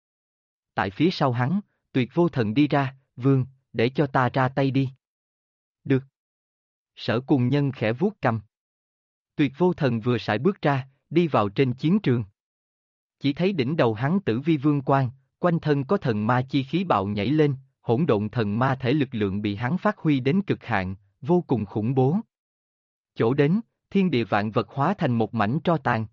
S1: Tại phía sau hắn, Tuyệt Vô Thần đi ra, Vương, để cho ta ra tay đi. Được. Sở cùng nhân khẽ vuốt cầm. Tuyệt Vô Thần vừa sải bước ra, đi vào trên chiến trường. Chỉ thấy đỉnh đầu hắn tử vi vương quang, quanh thân có thần ma chi khí bạo nhảy lên, hỗn độn thần ma thể lực lượng bị hắn phát huy đến cực hạn, vô cùng khủng bố. Chỗ đến, thiên địa vạn vật hóa thành một mảnh tro tàn.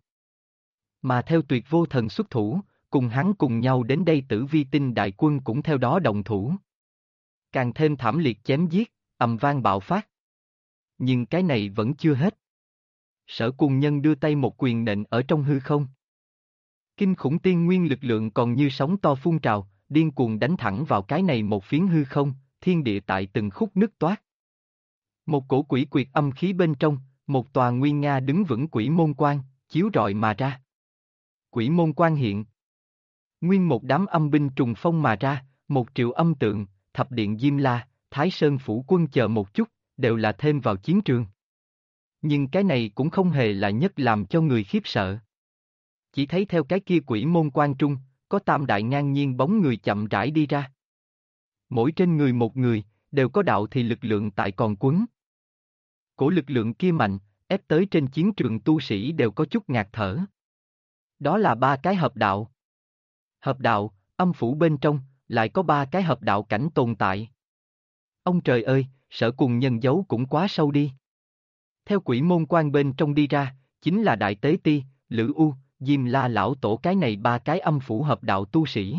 S1: Mà theo Tuyệt Vô Thần xuất thủ, cùng hắn cùng nhau đến đây tử vi tinh đại quân cũng theo đó đồng thủ. Càng thêm thảm liệt chém giết, ầm vang bạo phát. Nhưng cái này vẫn chưa hết. Sở cùng nhân đưa tay một quyền nện ở trong hư không. Kinh khủng tiên nguyên lực lượng còn như sóng to phun trào, điên cuồng đánh thẳng vào cái này một phiến hư không, thiên địa tại từng khúc nứt toát. Một cổ quỷ quyệt âm khí bên trong, một tòa nguy nga đứng vững quỷ môn quan, chiếu rọi mà ra. Quỷ môn quan hiện. Nguyên một đám âm binh trùng phong mà ra, 1 triệu âm tượng, thập điện Diêm La, Thái Sơn phủ quân chờ một chút, đều là thêm vào chiến trường. Nhưng cái này cũng không hề là nhất làm cho người khiếp sợ. Chỉ thấy theo cái kia quỷ môn quan trung, có tam đại ngang nhiên bóng người chậm rãi đi ra. Mỗi trên người một người, đều có đạo thì lực lượng tại còn quấn. Cổ lực lượng kia mạnh, ép tới trên chiến trường tu sĩ đều có chút ngạt thở. Đó là 3 cái hợp đạo. Hợp đạo, Âm phủ bên trong, lại có 3 cái hợp đạo cảnh tồn tại. Ông trời ơi, Sở Cùng Nhân giấu cũng quá sâu đi. Theo quỷ môn quan bên trong đi ra, chính là Đại Tế Ti, Lữ U, Diêm La Lão Tổ, cái này 3 cái âm phủ hợp đạo tu sĩ.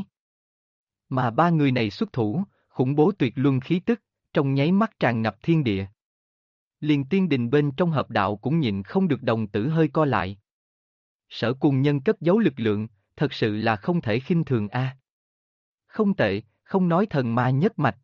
S1: Mà 3 người này xuất thủ, khủng bố tuyệt luân khí tức, trong nháy mắt tràn ngập thiên địa. Liền tiên đình bên trong hợp đạo cũng nhịn không được đồng tử hơi co lại. Sở Cùng Nhân cất giấu lực lượng, thật sự là không thể khinh thường a. Không tệ, không nói thần ma nhất mạch.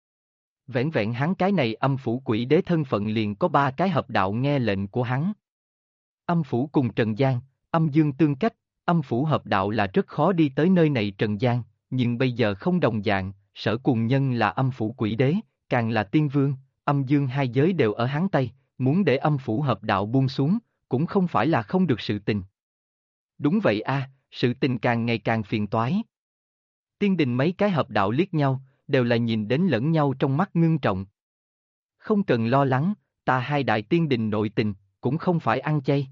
S1: Vẻn vẹn hắn cái này âm phủ quỷ đế thân phận liền có 3 cái hợp đạo nghe lệnh của hắn. Âm phủ cùng Trần gian, âm dương tương cách, âm phủ hợp đạo là rất khó đi tới nơi này Trần gian, nhưng bây giờ không đồng dạng, Sở Cùng Nhân là âm phủ quỷ đế, càng là tiên vương, âm dương hai giới đều ở hắn tay, muốn để âm phủ hợp đạo buông xuống, cũng không phải là không được sự tình. Đúng vậy a, sự tình càng ngày càng phiền toái. Tiên đình mấy cái hợp đạo liếc nhau, đều là nhìn đến lẫn nhau trong mắt ngưng trọng. Không cần lo lắng, ta hai đại tiên đình nội tình, cũng không phải ăn chay.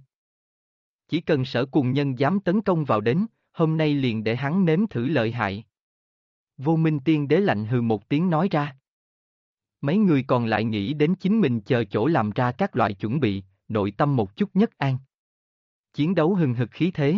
S1: Chỉ cần Sở Cùng Nhân dám tấn công vào đến, hôm nay liền để hắn nếm thử lợi hại. Vô Minh Tiên Đế lạnh hừ một tiếng nói ra. Mấy người còn lại nghĩ đến chính mình chờ chỗ làm ra các loại chuẩn bị, nội tâm một chút nhất an. Chiến đấu hừng hực khí thế.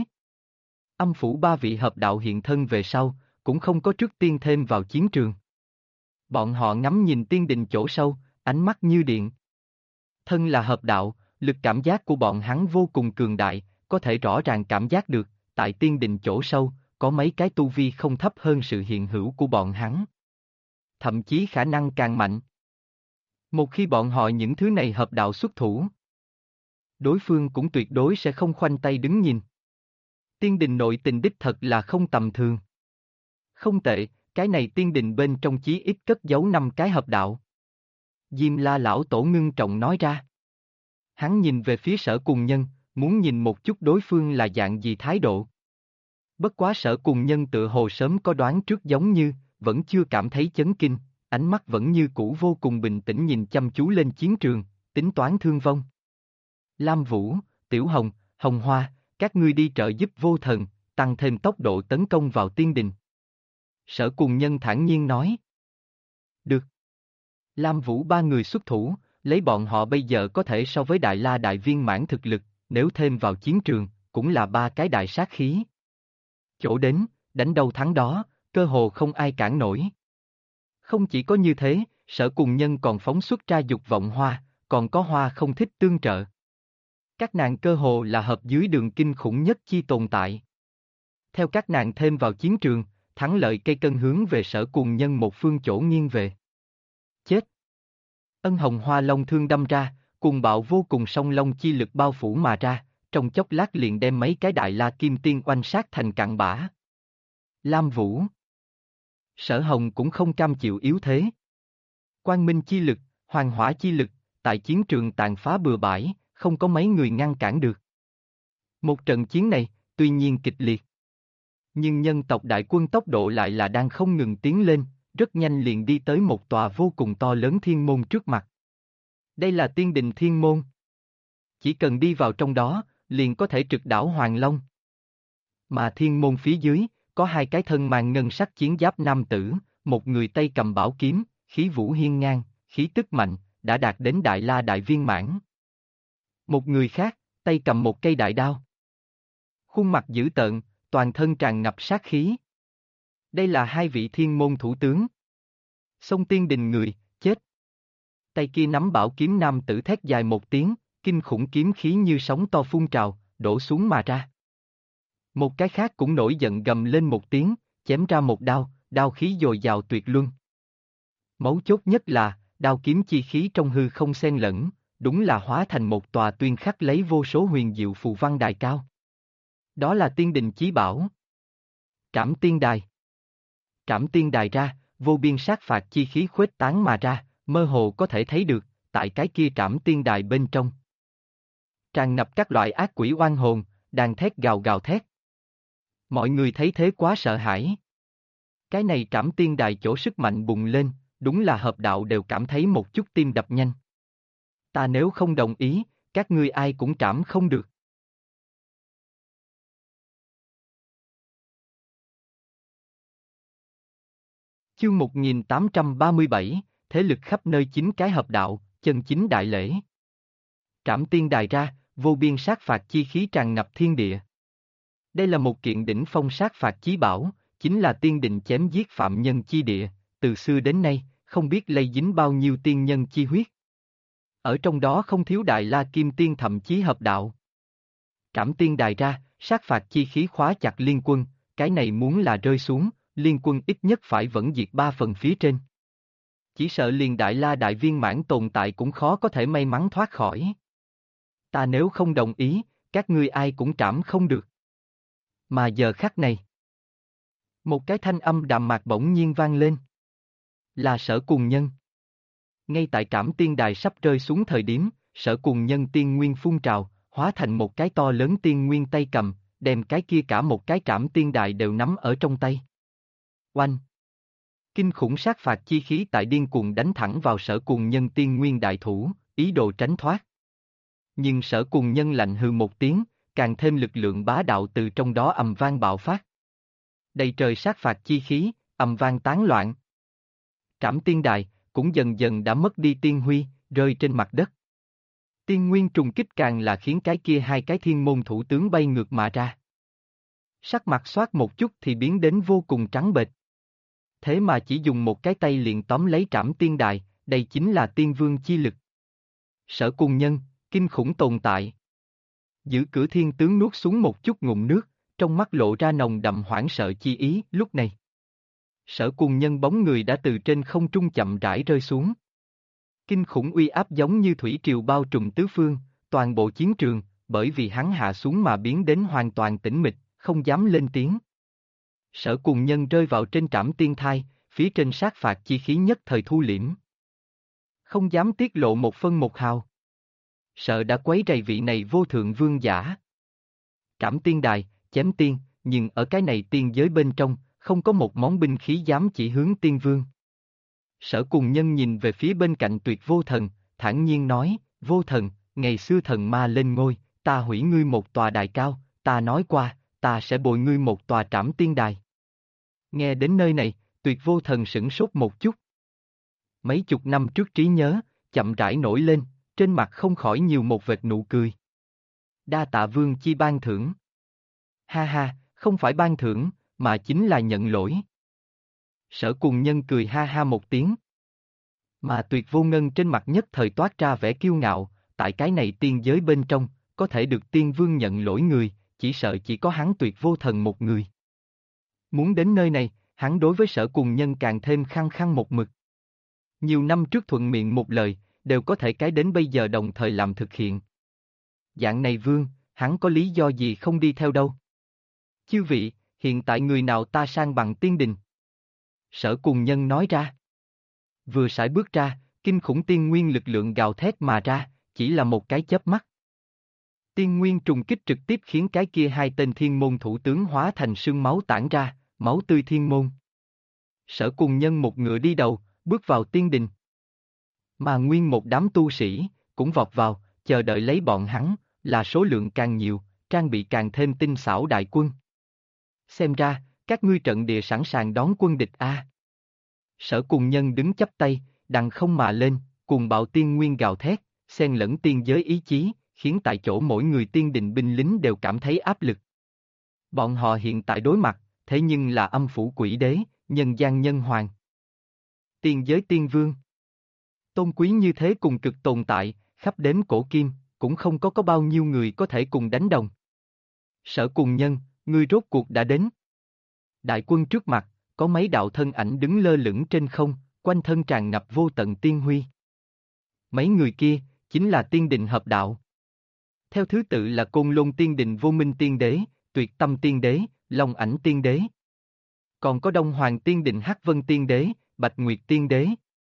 S1: Âm phủ 3 vị hợp đạo hiện thân về sau, cũng không có trước tiên thêm vào chiến trường. Bọn họ ngắm nhìn tiên đình chỗ sâu, ánh mắt như điện. Thân là hợp đạo, lực cảm giác của bọn hắn vô cùng cường đại, có thể rõ ràng cảm giác được, tại tiên đình chỗ sâu, có mấy cái tu vi không thấp hơn sự hiện hữu của bọn hắn. Thậm chí khả năng càng mạnh. Một khi bọn họ những thứ này hợp đạo xuất thủ, đối phương cũng tuyệt đối sẽ không khoanh tay đứng nhìn. Tiên đình nội tình đích thật là không tầm thường. Không tệ, cái này tiên đình bên trong chí ít cất giấu 5 cái hợp đạo. Diêm La Lão Tổ ngưng trọng nói ra. Hắn nhìn về phía Sở Cùng Nhân, muốn nhìn một chút đối phương là dạng gì thái độ. Bất quá Sở Cùng Nhân tựa hồ sớm có đoán trước giống như, vẫn chưa cảm thấy chấn kinh, ánh mắt vẫn như cũ vô cùng bình tĩnh nhìn chăm chú lên chiến trường, tính toán thương vong. Lam Vũ, Tiểu Hồng, Hồng Hoa, các ngươi đi trợ giúp Vô Thần, tăng thêm tốc độ tấn công vào tiên đình. Sở Cùng Nhân thản nhiên nói. Được. Lam Vũ 3 người xuất thủ, lấy bọn họ bây giờ có thể so với Đại La Đại Viên mãn thực lực, nếu thêm vào chiến trường, cũng là 3 cái đại sát khí. Chỗ đến, đánh đâu thắng đó, cơ hồ không ai cản nổi. Không chỉ có như thế, Sở Cùng Nhân còn phóng xuất ra dục vọng hoa, còn có hoa không thích tương trợ. Các nàng cơ hồ là hợp dưới đường kinh khủng nhất chi tồn tại. Theo các nàng thêm vào chiến trường, thắng lợi cây cân hướng về Sở Cùng Nhân một phương chỗ nghiêng về. Chết! Ân hồng hoa long thương đâm ra, cùng bạo vô cùng song long chi lực bao phủ mà ra, trong chốc lát liền đem mấy cái Đại La Kim Tiên oanh sát thành cặn bã. Lam Vũ. Sở Hồng cũng không cam chịu yếu thế. Quang minh chi lực, hoàng hỏa chi lực, tại chiến trường tàn phá bừa bãi, không có mấy người ngăn cản được. Một trận chiến này, tuy nhiên kịch liệt. Nhưng nhân tộc đại quân tốc độ lại là đang không ngừng tiến lên, rất nhanh liền đi tới một tòa vô cùng to lớn thiên môn trước mặt. Đây là tiên đình thiên môn. Chỉ cần đi vào trong đó, liền có thể trực đảo Hoàng Long. Mà thiên môn phía dưới, có 2 cái thân mang ngân sắc chiến giáp nam tử, một người tay cầm bảo kiếm, khí vũ hiên ngang, khí tức mạnh, đã đạt đến Đại La Đại Viên mãn. Một người khác, tay cầm một cây đại đao. Khuôn mặt dữ tợn, toàn thân tràn ngập sát khí. Đây là 2 vị thiên môn thủ tướng. Xông tiên đình người, chết. Tay kia nắm bảo kiếm nam tử thét dài một tiếng, kinh khủng kiếm khí như sóng to phun trào, đổ xuống mà ra. Một cái khác cũng nổi giận gầm lên một tiếng, chém ra một đao, đao khí dồi dào tuyệt luân. Mấu chốt nhất là, đao kiếm chi khí trong hư không xen lẫn, đúng là hóa thành một tòa tuyên khắc lấy vô số huyền diệu phù văn đài cao. Đó là tiên đình chí bảo. Trảm tiên đài. Trảm tiên đài ra, vô biên sát phạt chi khí khuếch tán mà ra, mơ hồ có thể thấy được, tại cái kia trảm tiên đài bên trong. Tràn ngập các loại ác quỷ oan hồn, đang thét gào gào thét. Mọi người thấy thế quá sợ hãi. Cái này trảm tiên đài chỗ sức mạnh bùng lên, đúng là hợp đạo đều cảm thấy một chút tim đập nhanh. Ta nếu không đồng ý, các ngươi ai cũng trảm không được. Chương 1837, thế lực khắp nơi chín cái hợp đạo, chân chính đại lễ. Trảm tiên đài ra, vô biên sát phạt chi khí tràn ngập thiên địa. Đây là một kiện đỉnh phong sát phạt chí bảo, chính là tiên định chém giết phạm nhân chi địa, từ xưa đến nay, không biết lây dính bao nhiêu tiên nhân chi huyết. Ở trong đó không thiếu đại la kim tiên thậm chí hợp đạo. Trảm tiên đài ra, sát phạt chi khí khóa chặt liên quân, cái này muốn là rơi xuống, liên quân ít nhất phải vẫn diệt 3 phần phía trên. Chỉ sợ liền đại la đại viên mãn tồn tại cũng khó có thể may mắn thoát khỏi. Ta nếu không đồng ý, các ngươi ai cũng trảm không được. Mà giờ khắc này, một cái thanh âm đạm mạc bỗng nhiên vang lên. Là Sở Cùng Nhân. Ngay tại trảm tiên đài sắp rơi xuống thời điểm, Sở Cùng Nhân tiên nguyên phun trào, hóa thành một cái to lớn tiên nguyên tay cầm, đem cái kia cả một cái trảm tiên đài đều nắm ở trong tay. Oanh! Kinh khủng sát phạt chi khí tại điên cuồng đánh thẳng vào Sở Cùng Nhân tiên nguyên đại thủ, ý đồ tránh thoát. Nhưng Sở Cùng Nhân lạnh hừ một tiếng, càng thêm lực lượng bá đạo từ trong đó ầm vang bạo phát. Đầy trời sát phạt chi khí, ầm vang tán loạn. Trảm tiên đài, cũng dần dần đã mất đi tiên huy, rơi trên mặt đất. Tiên nguyên trùng kích càng là khiến cái kia hai cái thiên môn thủ tướng bay ngược mà ra. Sắc mặt xoát một chút thì biến đến vô cùng trắng bệch. Thế mà chỉ dùng một cái tay liền tóm lấy trảm tiên đài, đây chính là tiên vương chi lực. Sở Cùng Nhân, kinh khủng tồn tại. Giữ cửa thiên tướng nuốt xuống một chút ngụm nước, trong mắt lộ ra nồng đậm hoảng sợ chi ý lúc này. Sở Cùng Nhân bóng người đã từ trên không trung chậm rãi rơi xuống. Kinh khủng uy áp giống như thủy triều bao trùm tứ phương, toàn bộ chiến trường, bởi vì hắn hạ xuống mà biến đến hoàn toàn tĩnh mịch, không dám lên tiếng. Sở Cùng Nhân rơi vào trên trảm tiên thai, phía trên sát phạt chi khí nhất thời thu liễm. Không dám tiết lộ một phân một hào. Sợ đã quấy rầy vị này vô thượng vương giả. Trảm tiên đài, chém tiên, nhưng ở cái này tiên giới bên trong, không có một món binh khí dám chỉ hướng tiên vương. Sở Cùng Nhân nhìn về phía bên cạnh Tuyệt Vô Thần, thản nhiên nói, Vô Thần, ngày xưa thần ma lên ngôi, ta hủy ngươi một tòa đài cao, ta nói qua, ta sẽ bồi ngươi một tòa trảm tiên đài. Nghe đến nơi này, Tuyệt Vô Thần sửng sốt một chút. Mấy chục năm trước trí nhớ, chậm rãi nổi lên, trên mặt không khỏi nhiều một vệt nụ cười. Đa tạ vương chi ban thưởng. Ha ha, không phải ban thưởng, mà chính là nhận lỗi. Sở Cùng Nhân cười ha ha một tiếng. Mà Tuyệt Vô Ngân trên mặt nhất thời toát ra vẻ kiêu ngạo, tại cái này tiên giới bên trong, có thể được tiên vương nhận lỗi người, chỉ sợ chỉ có hắn Tuyệt Vô Thần một người. Muốn đến nơi này, hắn đối với Sở Cùng Nhân càng thêm khăng khăng một mực. Nhiều năm trước thuận miệng một lời, đều có thể cái đến bây giờ đồng thời làm thực hiện. Dạng này vương, hắn có lý do gì không đi theo đâu? Chư vị, hiện tại người nào ta sang bằng tiên đình? Sở Cùng Nhân nói ra. Vừa sải bước ra, kinh khủng tiên nguyên lực lượng gào thét mà ra, chỉ là một cái chớp mắt. Tiên nguyên trùng kích trực tiếp khiến cái kia hai tên thiên môn thủ tướng hóa thành sương máu tản ra, máu tươi thiên môn. Sở Cùng Nhân một ngựa đi đầu, bước vào tiên đình. Mà nguyên một đám tu sĩ, cũng vọt vào, chờ đợi lấy bọn hắn, là số lượng càng nhiều, trang bị càng thêm tinh xảo đại quân. Xem ra, các ngươi trận địa sẵn sàng đón quân địch a. Sở Cùng Nhân đứng chắp tay, đằng không mà lên, cùng bạo tiên nguyên gào thét, xen lẫn tiên giới ý chí, khiến tại chỗ mỗi người tiên đình binh lính đều cảm thấy áp lực. Bọn họ hiện tại đối mặt, thế nhưng là âm phủ quỷ đế, nhân gian nhân hoàng. Tiên giới tiên vương. Tôn quý như thế cùng cực tồn tại, khắp đếm cổ kim, cũng không có bao nhiêu người có thể cùng đánh đồng. Sở Cùng Nhân, ngươi rốt cuộc đã đến. Đại quân trước mặt, có mấy đạo thân ảnh đứng lơ lửng trên không, quanh thân tràn ngập vô tận tiên huy. Mấy người kia, chính là tiên đình hợp đạo. Theo thứ tự là Côn Lôn Tiên Đình Vô Minh Tiên Đế, Tuyệt Tâm Tiên Đế, Long Ảnh Tiên Đế. Còn có Đông Hoàng Tiên Đình Hắc Vân Tiên Đế, Bạch Nguyệt Tiên Đế.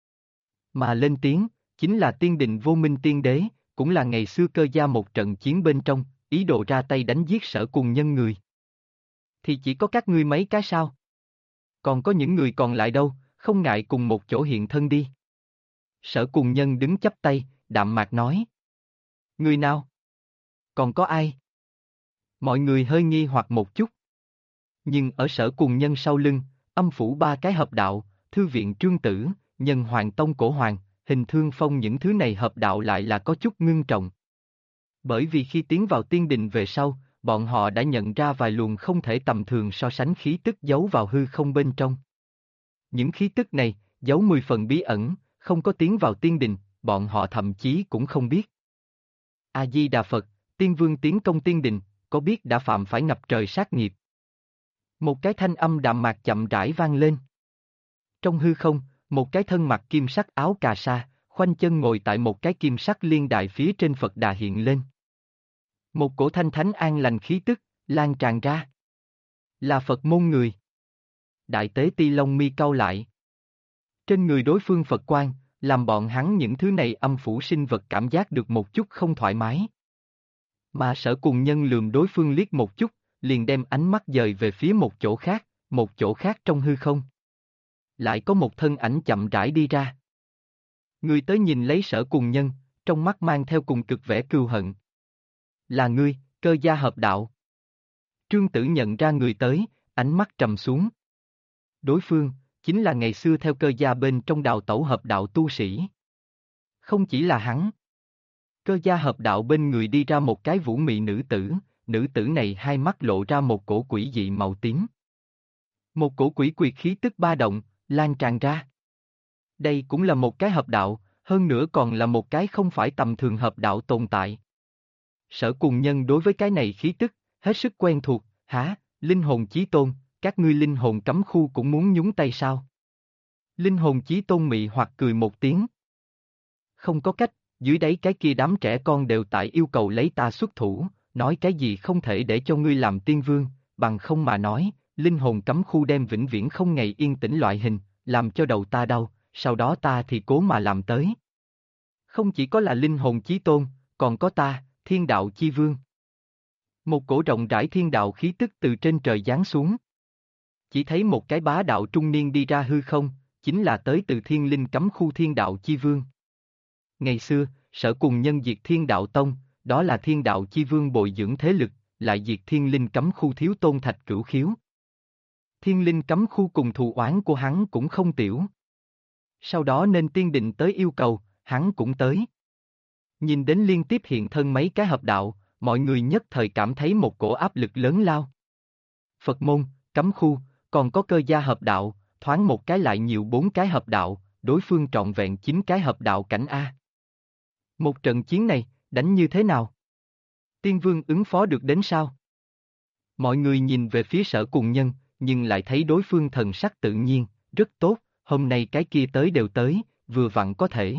S1: Mà lên tiếng, chính là Tiên Đình Vô Minh Tiên Đế, cũng là ngày xưa Cơ Gia một trận chiến bên trong, ý đồ ra tay đánh giết Sở Cùng Nhân người. Thì chỉ có các ngươi mấy cái sao? Còn có những người còn lại đâu, không ngại cùng một chỗ hiện thân đi. Sở Cùng Nhân đứng chắp tay, đạm mạc nói. Người nào? Còn có ai? Mọi người hơi nghi hoặc một chút. Nhưng ở Sở Cùng Nhân sau lưng, âm phủ ba cái hợp đạo, thư viện Trương Tử, nhân hoàng tông cổ hoàng, hình thương phong những thứ này hợp đạo lại là có chút ngưng trọng. Bởi vì khi tiến vào tiên đình về sau, bọn họ đã nhận ra vài luồng không thể tầm thường so sánh khí tức giấu vào hư không bên trong. Những khí tức này, giấu 10 phần bí ẩn, không có tiến vào tiên đình, bọn họ thậm chí cũng không biết. A-di-đà Phật, tiên vương tiến công tiên đình, có biết đã phạm phải ngập trời sát nghiệp. Một cái thanh âm đạm mạc chậm rãi vang lên. Trong hư không, một cái thân mặc kim sắc áo cà sa, khoanh chân ngồi tại một cái kim sắc liên đài phía trên Phật đà hiện lên. Một cổ thanh thánh an lành khí tức, lan tràn ra. Là Phật môn người. Đại tế Ti Long mi cau lại. Trên người đối phương Phật quang, làm bọn hắn những thứ này âm phủ sinh vật cảm giác được một chút không thoải mái. Mà Sở Cùng Nhân lườm đối phương liếc một chút, liền đem ánh mắt dời về phía một chỗ khác trong hư không. Lại có một thân ảnh chậm rãi đi ra. Người tới nhìn lấy Sở Cùng Nhân, trong mắt mang theo cùng cực vẻ cừu hận. Là ngươi, Cơ Gia Hợp Đạo. Trương Tử nhận ra người tới, ánh mắt trầm xuống. Đối phương, chính là ngày xưa theo Cơ Gia bên trong Đào Tẩu Hợp Đạo tu sĩ. Không chỉ là hắn. Cơ Gia Hợp Đạo bên người đi ra một cái vũ mị nữ tử này hai mắt lộ ra một cổ quỷ dị màu tím. Một cổ quỷ quyệt khí tức ba động, lan tràn ra. Đây cũng là một cái hợp đạo, hơn nữa còn là một cái không phải tầm thường hợp đạo tồn tại. Sở Cùng Nhân đối với cái này khí tức, hết sức quen thuộc, hả, linh hồn chí tôn, các ngươi linh hồn cấm khu cũng muốn nhúng tay sao? Linh hồn chí tôn mị hoặc cười một tiếng. Không có cách, dưới đáy cái kia đám trẻ con đều tại yêu cầu lấy ta xuất thủ, nói cái gì không thể để cho ngươi làm tiên vương, bằng không mà nói, linh hồn cấm khu đem vĩnh viễn không ngày yên tĩnh loại hình, làm cho đầu ta đau, sau đó ta thì cố mà làm tới. Không chỉ có là linh hồn chí tôn, còn có ta, thiên đạo chi vương. Một cổ rộng rãi thiên đạo khí tức từ trên trời giáng xuống. Chỉ thấy một cái bá đạo trung niên đi ra hư không, chính là tới từ thiên linh cấm khu thiên đạo chi vương. Ngày xưa, Sở Cùng Nhân diệt thiên đạo tông, đó là thiên đạo chi vương bồi dưỡng thế lực, lại diệt thiên linh cấm khu thiếu tôn Thạch Cửu Khiếu. Thiên linh cấm khu cùng thù oán của hắn cũng không tiểu. Sau đó nên tiên định tới yêu cầu, hắn cũng tới. Nhìn đến liên tiếp hiện thân mấy cái hợp đạo, mọi người nhất thời cảm thấy một cổ áp lực lớn lao. Phật môn, cấm khu, còn có Cơ Gia hợp đạo, thoáng một cái lại nhiều 4 cái hợp đạo, đối phương trọn vẹn 9 cái hợp đạo cảnh A. Một trận chiến này, đánh như thế nào? Tiên vương ứng phó được đến sao? Mọi người nhìn về phía Sở Cùng Nhân, nhưng lại thấy đối phương thần sắc tự nhiên, rất tốt, hôm nay cái kia tới đều tới, vừa vặn có thể.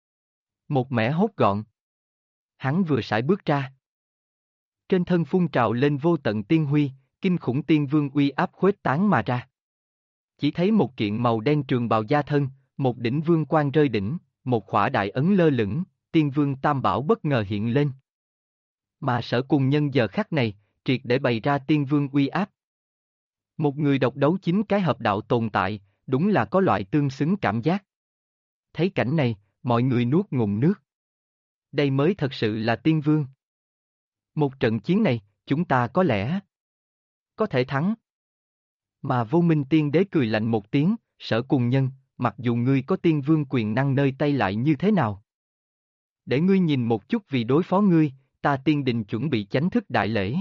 S1: Một mẻ hốt gọn. Hắn vừa sải bước ra. Trên thân phun trào lên vô tận tiên huy, kinh khủng tiên vương uy áp khuếch tán mà ra. Chỉ thấy một kiện màu đen trường bào da thân, một đỉnh vương quan rơi đỉnh, một khỏa đại ấn lơ lửng, tiên vương tam bảo bất ngờ hiện lên. Mà Sở Cùng Nhân giờ khắc này, triệt để bày ra tiên vương uy áp. Một người độc đấu 9 cái hợp đạo tồn tại, đúng là có loại tương xứng cảm giác. Thấy cảnh này, mọi người nuốt ngụm nước. Đây mới thật sự là tiên vương. Một trận chiến này, chúng ta có lẽ có thể thắng. Mà Vô Minh Tiên Đế cười lạnh một tiếng, Sở Cùng Nhân, mặc dù ngươi có tiên vương quyền năng nơi tay lại như thế nào? Để ngươi nhìn một chút vì đối phó ngươi, ta tiên đình chuẩn bị chánh thức đại lễ.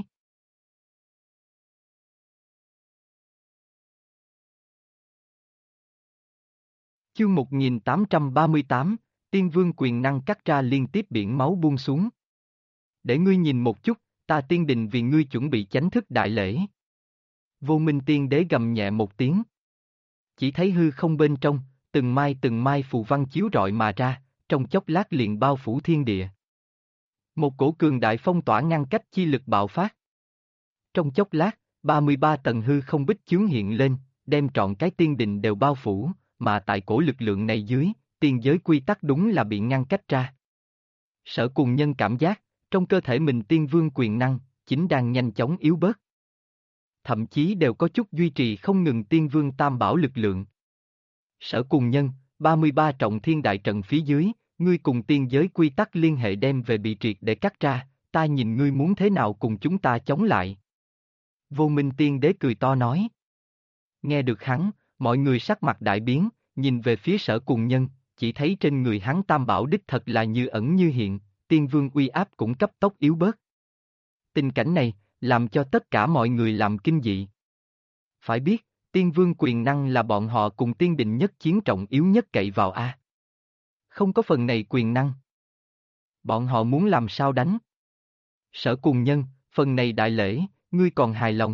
S1: Chương 1838, Tiên Vương quyền năng cắt ra liên tiếp biển máu buông xuống. Để ngươi nhìn một chút, ta tiên đình vì ngươi chuẩn bị chánh thức đại lễ. Vô Minh Tiên Đế gầm nhẹ một tiếng. Chỉ thấy hư không bên trong, từng mai phù văn chiếu rọi mà ra, trong chốc lát liền bao phủ thiên địa. Một cổ cường đại phong tỏa ngăn cách chi lực bạo phát. Trong chốc lát, 33 tầng hư không bích chướng hiện lên, đem trọn cái tiên đình đều bao phủ, mà tại cổ lực lượng này dưới, tiên giới quy tắc đúng là bị ngăn cách ra. Sở Cùng Nhân cảm giác, trong cơ thể mình tiên vương quyền năng, chính đang nhanh chóng yếu bớt. Thậm chí đều có chút duy trì không ngừng tiên vương tam bảo lực lượng. Sở Cùng Nhân, 33 trọng thiên đại trận phía dưới, ngươi cùng tiên giới quy tắc liên hệ đem về bị triệt để cắt ra, ta nhìn ngươi muốn thế nào cùng chúng ta chống lại. Vô Minh Tiên Đế cười to nói. Nghe được hắn, mọi người sắc mặt đại biến, nhìn về phía Sở Cùng Nhân, chỉ thấy trên người hắn tam bảo đích thật là như ẩn như hiện, tiên vương uy áp cũng cấp tốc yếu bớt. Tình cảnh này, làm cho tất cả mọi người làm kinh dị. Phải biết, tiên vương quyền năng là bọn họ cùng tiên định nhất chiến trọng yếu nhất cậy vào a. Không có phần này quyền năng. Bọn họ muốn làm sao đánh? Sở Cùng Nhân, phần này đại lễ, ngươi còn hài lòng.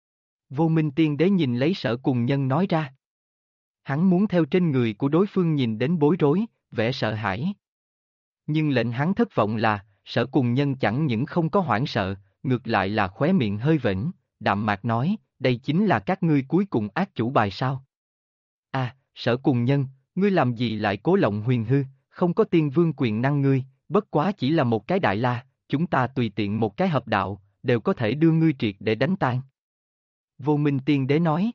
S1: Vô Minh Tiên Đế nhìn lấy Sở Cùng Nhân nói ra. Hắn muốn theo trên người của đối phương nhìn đến bối rối, vẻ sợ hãi. Nhưng lệnh hắn thất vọng là, Sở Cùng Nhân chẳng những không có hoảng sợ, ngược lại là khóe miệng hơi vểnh, đạm mạc nói, đây chính là các ngươi cuối cùng ác chủ bài sao? À, Sở Cùng Nhân, ngươi làm gì lại cố lộng huyền hư, không có tiên vương quyền năng ngươi, bất quá chỉ là một cái đại la, chúng ta tùy tiện một cái hợp đạo, đều có thể đưa ngươi triệt để đánh tan. Vô Minh Tiên Đế nói.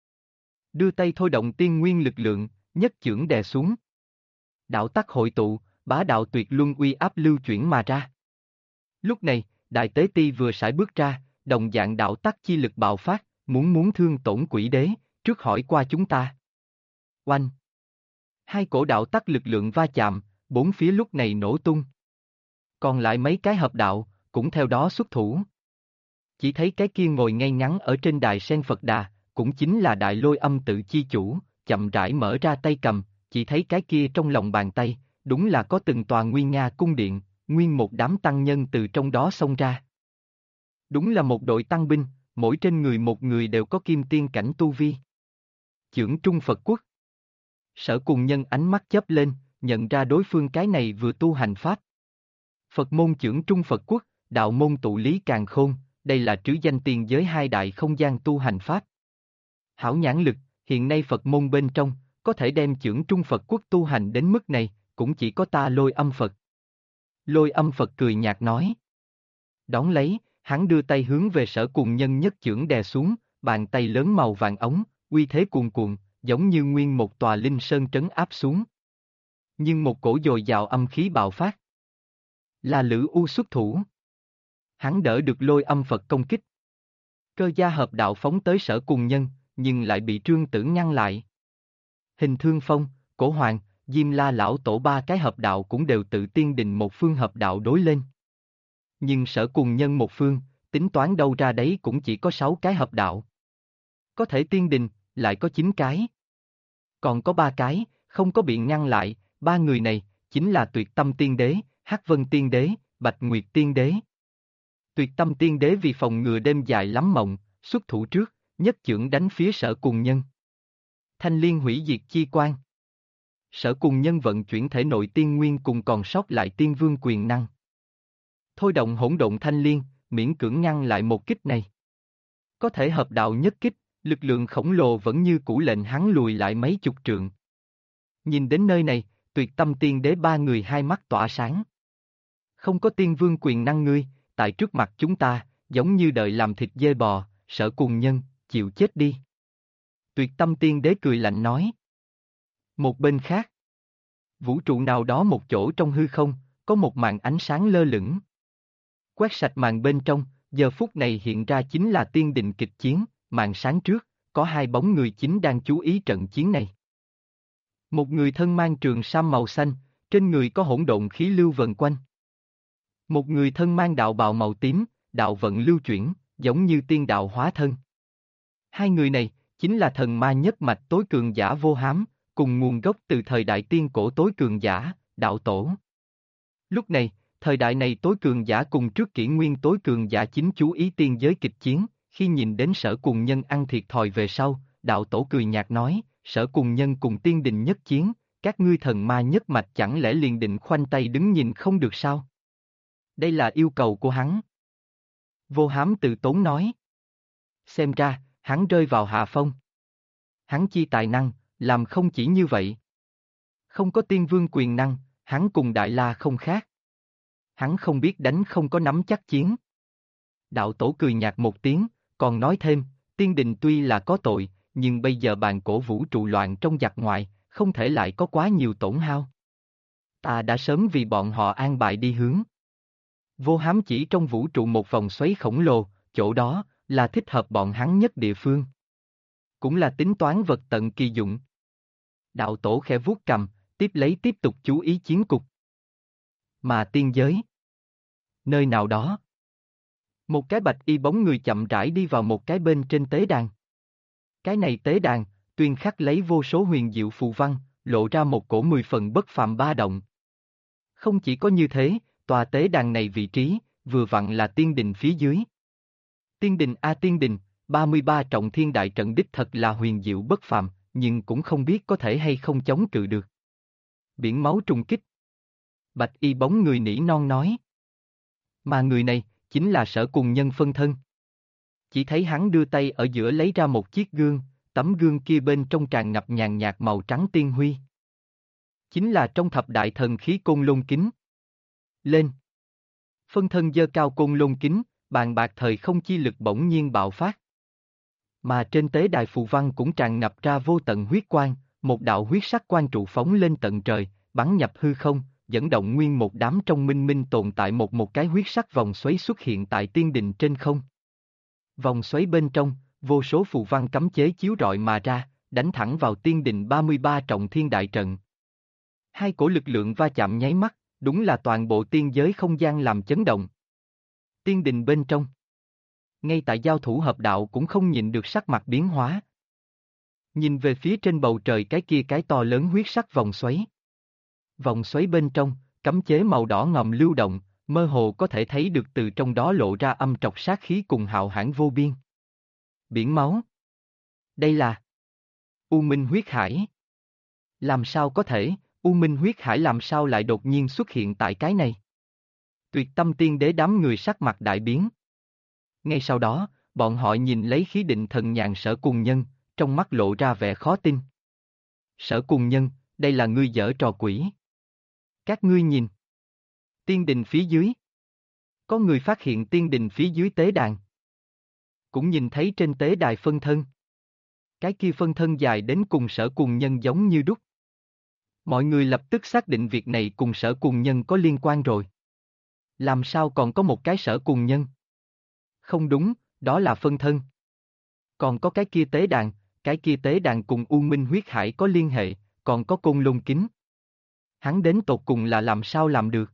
S1: Đưa tay thôi động tiên nguyên lực lượng, nhất chưởng đè xuống. Đạo tắc hội tụ, bá đạo tuyệt luân uy áp lưu chuyển mà ra. Lúc này, Đại Tế Ti vừa sải bước ra, đồng dạng đạo tắc chi lực bạo phát, muốn thương tổn quỷ đế, trước hỏi qua chúng ta. Oanh! Hai cổ đạo tắc lực lượng va chạm, bốn phía lúc này nổ tung. Còn lại mấy cái hợp đạo, cũng theo đó xuất thủ. Chỉ thấy cái kia ngồi ngay ngắn ở trên đài sen Phật Đà, cũng chính là Đại Lôi Âm tự chi chủ, chậm rãi mở ra tay cầm, chỉ thấy cái kia trong lòng bàn tay, đúng là có từng tòa nguy nga cung điện, nguyên một đám tăng nhân từ trong đó xông ra. Đúng là một đội tăng binh, mỗi trên người một người đều có kim tiên cảnh tu vi. Chưởng Trung Phật Quốc. Sở Cùng Nhân ánh mắt chớp lên, nhận ra đối phương cái này vừa tu hành pháp. Phật môn Chưởng Trung Phật Quốc, đạo môn tụ lý càn khôn, đây là trứ danh tiền giới hai đại không gian tu hành pháp. Hảo nhãn lực, hiện nay Phật môn bên trong, có thể đem Chưởng Trung Phật Quốc tu hành đến mức này, cũng chỉ có ta Lôi Âm Phật. Lôi Âm Phật cười nhạt nói. Đón lấy, hắn đưa tay hướng về Sở Cùng Nhân nhất chưởng đè xuống, bàn tay lớn màu vàng ống, uy thế cuồn cuộn, giống như nguyên một tòa linh sơn trấn áp xuống. Nhưng một cổ dồi dào âm khí bạo phát. Là Lữ U xuất thủ. Hắn đỡ được Lôi Âm Phật công kích. Cơ gia hợp đạo phóng tới Sở Cùng Nhân, nhưng lại bị Trương Tử ngăn lại. Hình Thương Phong, Cổ Hoàng, Diêm La lão tổ ba cái hợp đạo cũng đều tự tiên định một phương hợp đạo đối lên. Nhưng Sở Cùng Nhân một phương, tính toán đâu ra đấy cũng chỉ có 6 cái hợp đạo. Có thể tiên đình, lại có 9 cái. Còn có 3 cái, không có bị ngăn lại, 3 người này, chính là Tuyệt Tâm Tiên Đế, Hắc Vân Tiên Đế, Bạch Nguyệt Tiên Đế. Tuyệt Tâm Tiên Đế vì phòng ngừa đêm dài lắm mộng, xuất thủ trước, nhất chưởng đánh phía Sở Cùng Nhân. Thanh Liên hủy diệt chi quan. Sở Cùng Nhân vận chuyển thể nội tiên nguyên cùng còn sót lại tiên vương quyền năng. Thôi động hỗn độn thanh liên, miễn cưỡng ngăn lại một kích này. Có thể hợp đạo nhất kích, lực lượng khổng lồ vẫn như cũ lệnh hắn lùi lại mấy chục trượng. Nhìn đến nơi này, Tuyệt Tâm Tiên Đế ba người hai mắt tỏa sáng. Không có tiên vương quyền năng ngươi, tại trước mặt chúng ta, giống như đợi làm thịt dê bò, Sở Cùng Nhân, chịu chết đi. Tuyệt Tâm Tiên Đế cười lạnh nói. Một bên khác, vũ trụ nào đó một chỗ trong hư không, có một màn ánh sáng lơ lửng. Quét sạch màn bên trong, giờ phút này hiện ra chính là tiên định kịch chiến, màn sáng trước, có hai bóng người chính đang chú ý trận chiến này. Một người thân mang trường sam màu xanh, trên người có hỗn độn khí lưu vần quanh. Một người thân mang đạo bào màu tím, đạo vận lưu chuyển, giống như tiên đạo hóa thân. Hai người này, chính là thần ma nhất mạch tối cường giả Vô Hám, cùng nguồn gốc từ thời đại tiên cổ tối cường giả, đạo tổ. Lúc này, thời đại này tối cường giả cùng trước kỷ nguyên tối cường giả chính chú ý tiên giới kịch chiến, khi nhìn đến Sở Cùng Nhân ăn thiệt thòi về sau, đạo tổ cười nhạt nói, Sở Cùng Nhân cùng tiên đình nhất chiến, các ngươi thần ma nhất mạch chẳng lẽ liền định khoanh tay đứng nhìn không được sao? Đây là yêu cầu của hắn. Vô Hám từ tốn nói. Xem ra, hắn rơi vào hạ phong. Hắn chi tài năng, làm không chỉ như vậy. Không có tiên vương quyền năng, hắn cùng Đại La không khác. Hắn không biết đánh không có nắm chắc chiến. Đạo tổ cười nhạt một tiếng, còn nói thêm, tiên đình tuy là có tội, nhưng bây giờ bàn cổ vũ trụ loạn trong giặc ngoại, không thể lại có quá nhiều tổn hao. Ta đã sớm vì bọn họ an bài đi hướng. Vô Hám chỉ trong vũ trụ một vòng xoáy khổng lồ, chỗ đó, là thích hợp bọn hắn nhất địa phương. Cũng là tính toán vật tận kỳ dụng. Đạo tổ khẽ vuốt cầm, tiếp lấy tiếp tục chú ý chiến cục. Mà tiên giới. Nơi nào đó. Một cái bạch y bóng người chậm rãi đi vào một cái bên trên tế đàn. Cái này tế đàn, tuyên khắc lấy vô số huyền diệu phù văn, lộ ra một cổ 10 phần bất phàm ba động. Không chỉ có như thế, tòa tế đàn này vị trí, vừa vặn là tiên đình phía dưới. Tiên đình tiên đình, 33 trọng thiên đại trận đích thật là huyền diệu bất phàm, nhưng cũng không biết có thể hay không chống cự được. Biển máu trùng kích. Bạch y bóng người nỉ non nói. Mà người này, chính là Sở Cùng Nhân phân thân. Chỉ thấy hắn đưa tay ở giữa lấy ra một chiếc gương, tấm gương kia bên trong tràn ngập nhàn nhạt màu trắng tiên huy. Chính là trong thập đại thần khí Côn Lôn Kính. Lên. Phân thân giơ cao Côn Lôn Kính, bàn bạc thời không chi lực bỗng nhiên bạo phát. Mà trên tế đài phù văn cũng tràn ngập ra vô tận huyết quang, một đạo huyết sắc quang trụ phóng lên tận trời, bắn nhập hư không, dẫn động nguyên một đám trong minh minh tồn tại một cái huyết sắc vòng xoáy xuất hiện tại tiên đình trên không. Vòng xoáy bên trong, vô số phù văn cấm chế chiếu rọi mà ra, đánh thẳng vào tiên đình 33 trọng thiên đại trận. Hai cổ lực lượng va chạm nháy mắt, đúng là toàn bộ tiên giới không gian làm chấn động. Tiên đình bên trong. Ngay tại giao thủ hợp đạo cũng không nhìn được sắc mặt biến hóa. Nhìn về phía trên bầu trời cái kia cái to lớn huyết sắc vòng xoáy. Vòng xoáy bên trong, cấm chế màu đỏ ngòm lưu động, mơ hồ có thể thấy được từ trong đó lộ ra âm trọc sát khí cùng hạo hãn vô biên. Biển máu. Đây là U Minh huyết hải. Làm sao có thể, U Minh huyết hải làm sao lại đột nhiên xuất hiện tại cái này? Tuyệt Tâm Tiên Đế đám người sắc mặt đại biến. Ngay sau đó, bọn họ nhìn lấy khí định thần nhàn Sở Cùng Nhân, trong mắt lộ ra vẻ khó tin. Sở Cùng Nhân, đây là ngươi giở trò quỷ. Các ngươi nhìn. Tiên đình phía dưới. Có người phát hiện tiên đình phía dưới tế đàn. Cũng nhìn thấy trên tế đài phân thân. Cái kia phân thân dài đến cùng Sở Cùng Nhân giống như đúc. Mọi người lập tức xác định việc này cùng Sở Cùng Nhân có liên quan rồi. Làm sao còn có một cái Sở Cùng Nhân? Không đúng, đó là phân thân. Còn có cái kia tế đàn cùng U Minh huyết hải có liên hệ, còn có Côn Lôn Kính. Hắn đến tột cùng là làm sao làm được?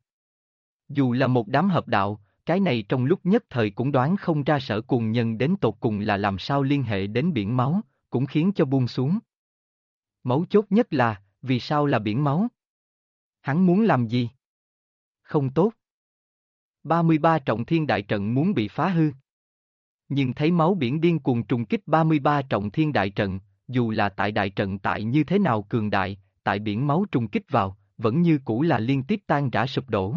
S1: Dù là một đám hợp đạo, cái này trong lúc nhất thời cũng đoán không ra Sở Cùng Nhân đến tột cùng là làm sao liên hệ đến biển máu, cũng khiến cho buông xuống. Mấu chốt nhất là, vì sao là biển máu? Hắn muốn làm gì? Không tốt. 33 trọng thiên đại trận muốn bị phá hư. Nhưng thấy máu biển điên cuồng trùng kích 33 trọng thiên đại trận, dù là tại đại trận tại như thế nào cường đại, tại biển máu trùng kích vào, vẫn như cũ là liên tiếp tan rã sụp đổ.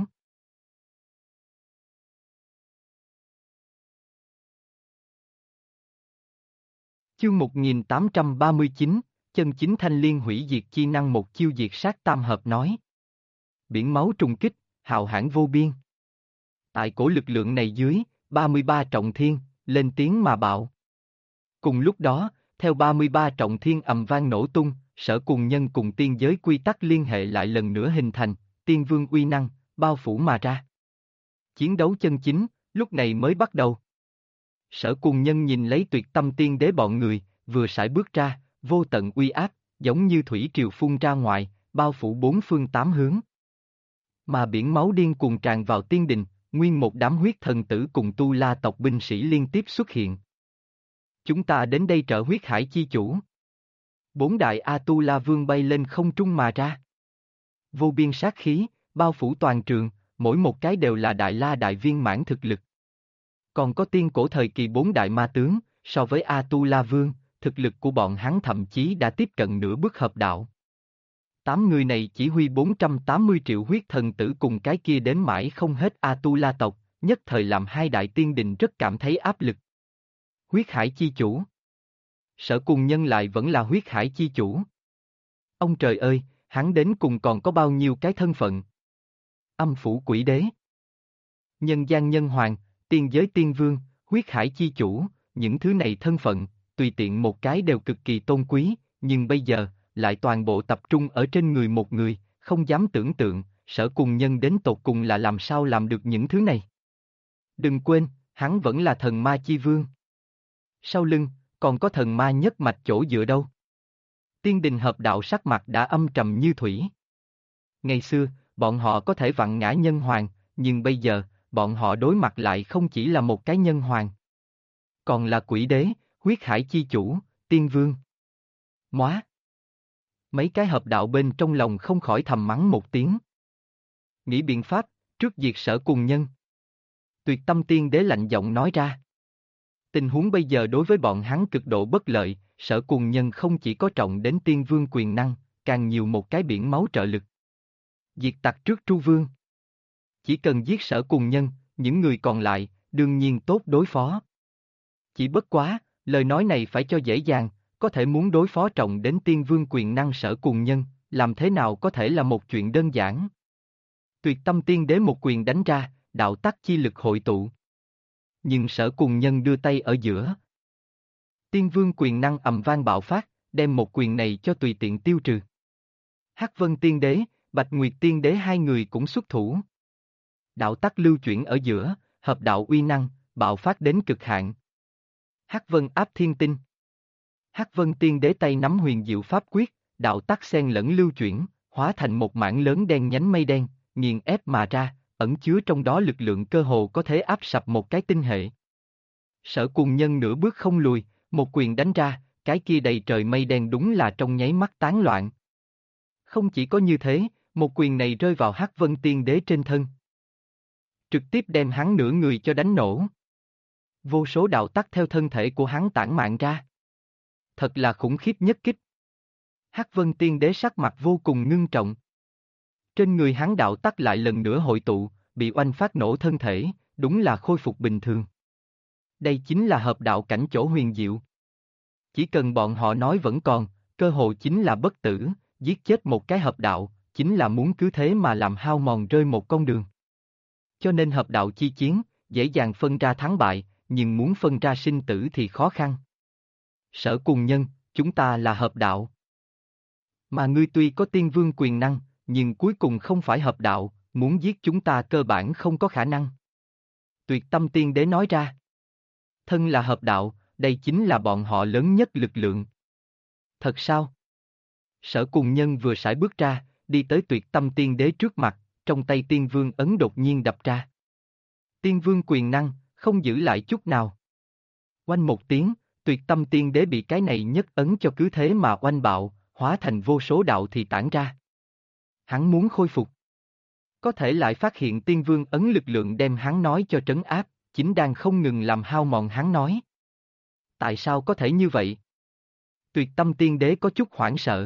S1: Chương 1839, chân chính thanh liên hủy diệt chi năng một chiêu diệt sát tam hợp nói. Biển máu trùng kích, hạo hãn vô biên. Tại cổ lực lượng này dưới, 33 trọng thiên, lên tiếng mà bạo. Cùng lúc đó, theo 33 trọng thiên ầm vang nổ tung, Sở Cùng Nhân cùng tiên giới quy tắc liên hệ lại lần nữa hình thành, tiên vương uy năng, bao phủ mà ra. Chiến đấu chân chính, lúc này mới bắt đầu. Sở Cùng Nhân nhìn lấy Tuyệt Tâm Tiên Đế bọn người, vừa sải bước ra, vô tận uy áp, giống như thủy triều phun ra ngoài, bao phủ bốn phương tám hướng. Mà biển máu điên cuồng tràn vào tiên đình, nguyên một đám huyết thần tử cùng Tu La tộc binh sĩ liên tiếp xuất hiện. Chúng ta đến đây trợ huyết hải chi chủ. Bốn đại A-tu-la vương bay lên không trung mà ra. Vô biên sát khí, bao phủ toàn trường, mỗi một cái đều là đại la đại viên mãn thực lực. Còn có tiên cổ thời kỳ bốn đại ma tướng, so với A-tu-la vương, thực lực của bọn hắn thậm chí đã tiếp cận nửa bước hợp đạo. 8 người này chỉ huy 480 triệu huyết thần tử cùng cái kia đến mãi không hết A-tu-la tộc, nhất thời làm hai đại tiên đình rất cảm thấy áp lực. Huyết hải chi chủ. Sở Cùng Nhân lại vẫn là huyết hải chi chủ. Ông trời ơi, hắn đến cùng còn có bao nhiêu cái thân phận? Âm phủ quỷ đế. Nhân gian nhân hoàng, tiên giới tiên vương, huyết hải chi chủ, những thứ này thân phận, tùy tiện một cái đều cực kỳ tôn quý, nhưng bây giờ, lại toàn bộ tập trung ở trên người một người, không dám tưởng tượng, Sở Cùng Nhân đến tột cùng là làm sao làm được những thứ này. Đừng quên, hắn vẫn là thần ma chi vương. Sau lưng, còn có thần ma nhất mạch chỗ dựa đâu. Tiên đình hợp đạo sắc mặt đã âm trầm như thủy. Ngày xưa, bọn họ có thể vặn ngã nhân hoàng, nhưng bây giờ, bọn họ đối mặt lại không chỉ là một cái nhân hoàng. Còn là quỷ đế, huyết hải chi chủ, tiên vương. Móa! Mấy cái hợp đạo bên trong lòng không khỏi thầm mắng một tiếng. Nghĩ biện pháp, trước diệt Sở Cùng Nhân. Tuyệt Tâm Tiên Đế lạnh giọng nói ra. Tình huống bây giờ đối với bọn hắn cực độ bất lợi, Sở Cùng Nhân không chỉ có trọng đến tiên vương quyền năng, càng nhiều một cái biển máu trợ lực. Diệt tặc trước Tru Vương. Chỉ cần giết Sở Cùng Nhân, những người còn lại, đương nhiên tốt đối phó. Chỉ bất quá, lời nói này phải cho dễ dàng, có thể muốn đối phó trọng đến tiên vương quyền năng Sở Cùng Nhân, làm thế nào có thể là một chuyện đơn giản. Tuyệt Tâm Tiên Đế một quyền đánh ra, đạo tắc chi lực hội tụ. Nhưng Sở Cùng Nhân đưa tay ở giữa. Tiên vương quyền năng ầm vang bạo phát, đem một quyền này cho tùy tiện tiêu trừ. Hắc Vân Tiên Đế, Bạch Nguyệt Tiên Đế hai người cũng xuất thủ. Đạo tắc lưu chuyển ở giữa, hợp đạo uy năng, bạo phát đến cực hạn. Hắc Vân áp thiên tinh. Hắc Vân Tiên Đế tay nắm huyền diệu pháp quyết, đạo tắc xen lẫn lưu chuyển, hóa thành một mảng lớn đen nhánh mây đen, nghiền ép mà ra, ẩn chứa trong đó lực lượng cơ hồ có thể áp sập một cái tinh hệ. Sở Cùng Nhân nửa bước không lùi, một quyền đánh ra, cái kia đầy trời mây đen đúng là trong nháy mắt tán loạn. Không chỉ có như thế, một quyền này rơi vào Hắc Vân Tiên Đế trên thân. Trực tiếp đem hắn nửa người cho đánh nổ. Vô số đạo tắc theo thân thể của hắn tản mạn ra. Thật là khủng khiếp nhất kích. Hắc Vân Tiên Đế sắc mặt vô cùng ngưng trọng. Trên người hắn đạo tắc lại lần nữa hội tụ, bị oanh phát nổ thân thể, đúng là khôi phục bình thường. Đây chính là hợp đạo cảnh chỗ huyền diệu. Chỉ cần bọn họ nói vẫn còn, cơ hội chính là bất tử, giết chết một cái hợp đạo, chính là muốn cứ thế mà làm hao mòn rơi một con đường. Cho nên hợp đạo chi chiến, dễ dàng phân ra thắng bại, nhưng muốn phân ra sinh tử thì khó khăn. Sở Cùng Nhân, chúng ta là hợp đạo. Mà ngươi tuy có tiên vương quyền năng, nhưng cuối cùng không phải hợp đạo, muốn giết chúng ta cơ bản không có khả năng. Tuyệt Tâm Tiên Đế nói ra. Thân là hợp đạo, đây chính là bọn họ lớn nhất lực lượng. Thật sao? Sở Cùng Nhân vừa sải bước ra, đi tới Tuyệt Tâm Tiên Đế trước mặt, trong tay tiên vương ấn đột nhiên đập ra. Tiên vương quyền năng, không giữ lại chút nào. Oanh một tiếng, Tuyệt Tâm Tiên Đế bị cái này nhất ấn cho cứ thế mà oanh bạo, hóa thành vô số đạo thì tản ra. Hắn muốn khôi phục. Có thể lại phát hiện tiên vương ấn lực lượng đem hắn nói cho trấn áp, chính đang không ngừng làm hao mòn hắn nói. Tại sao có thể như vậy? Tuyệt Tâm Tiên Đế có chút hoảng sợ.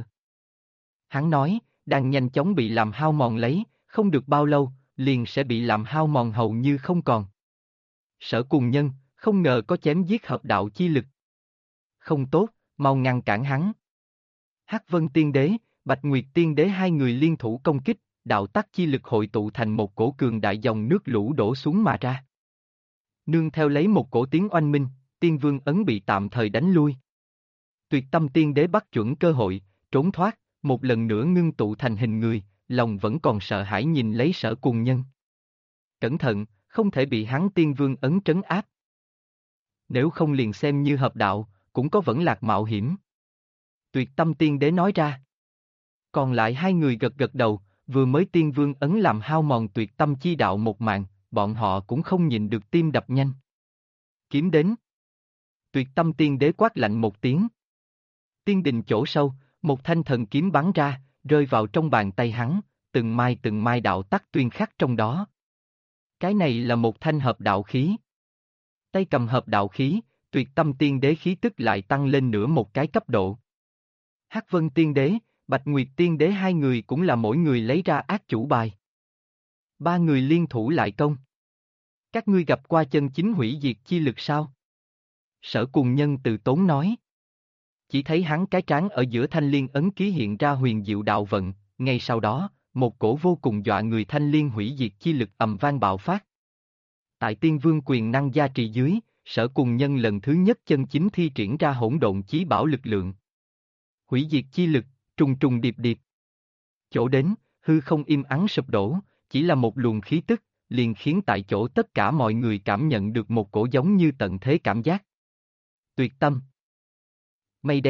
S1: Hắn nói, đang nhanh chóng bị làm hao mòn lấy, không được bao lâu, liền sẽ bị làm hao mòn hầu như không còn. Sở Cùng Nhân, không ngờ có chém giết hợp đạo chi lực. Không tốt, mau ngăn cản hắn. Hắc Vân Tiên Đế, Bạch Nguyệt Tiên Đế hai người liên thủ công kích, đạo tắc chi lực hội tụ thành một cổ cường đại dòng nước lũ đổ xuống mà ra. Nương theo lấy một cổ tiếng oanh minh, tiên vương ấn bị tạm thời đánh lui. Tuyệt Tâm Tiên Đế bắt chuẩn cơ hội, trốn thoát, một lần nữa ngưng tụ thành hình người, lòng vẫn còn sợ hãi nhìn lấy Sở Cùng Nhân. Cẩn thận, không thể bị hắn tiên vương ấn trấn áp. Nếu không liền xem như hợp đạo, cũng có vẫn lạc mạo hiểm. Tuyệt Tâm Tiên Đế nói ra. Còn lại hai người gật gật đầu, vừa mới tiên vương ấn làm hao mòn tuyệt tâm chi đạo một mạng, bọn họ cũng không nhìn được tim đập nhanh. Kiếm đến. Tuyệt Tâm Tiên Đế quát lạnh một tiếng. Tiên đình chỗ sâu, một thanh thần kiếm bắn ra, rơi vào trong bàn tay hắn, từng mai đạo tắc tuyên khắc trong đó. Cái này là một thanh hợp đạo khí. Tay cầm hợp đạo khí, Tuyệt Tâm Tiên Đế khí tức lại tăng lên nửa một cái cấp độ. Hắc Vân Tiên Đế, Bạch Nguyệt Tiên Đế hai người cũng là mỗi người lấy ra ác chủ bài. Ba người liên thủ lại công. Các ngươi gặp qua chân chính hủy diệt chi lực sao? Sở Cùng Nhân từ tốn nói. Chỉ thấy hắn cái trán ở giữa thanh liên ấn ký hiện ra huyền diệu đạo vận, ngay sau đó, một cổ vô cùng dọa người thanh liên hủy diệt chi lực ầm vang bạo phát. Tại tiên vương quyền năng gia trì dưới, Sở Cùng Nhân lần thứ nhất chân chính thi triển ra hỗn độn chí bảo lực lượng. Hủy diệt chi lực, trùng trùng điệp điệp. Chỗ đến, hư không im ắng sụp đổ, chỉ là một luồng khí tức, liền khiến tại chỗ tất cả mọi người cảm nhận được một cổ giống như tận thế cảm giác. Tuyệt tâm. Mây đen,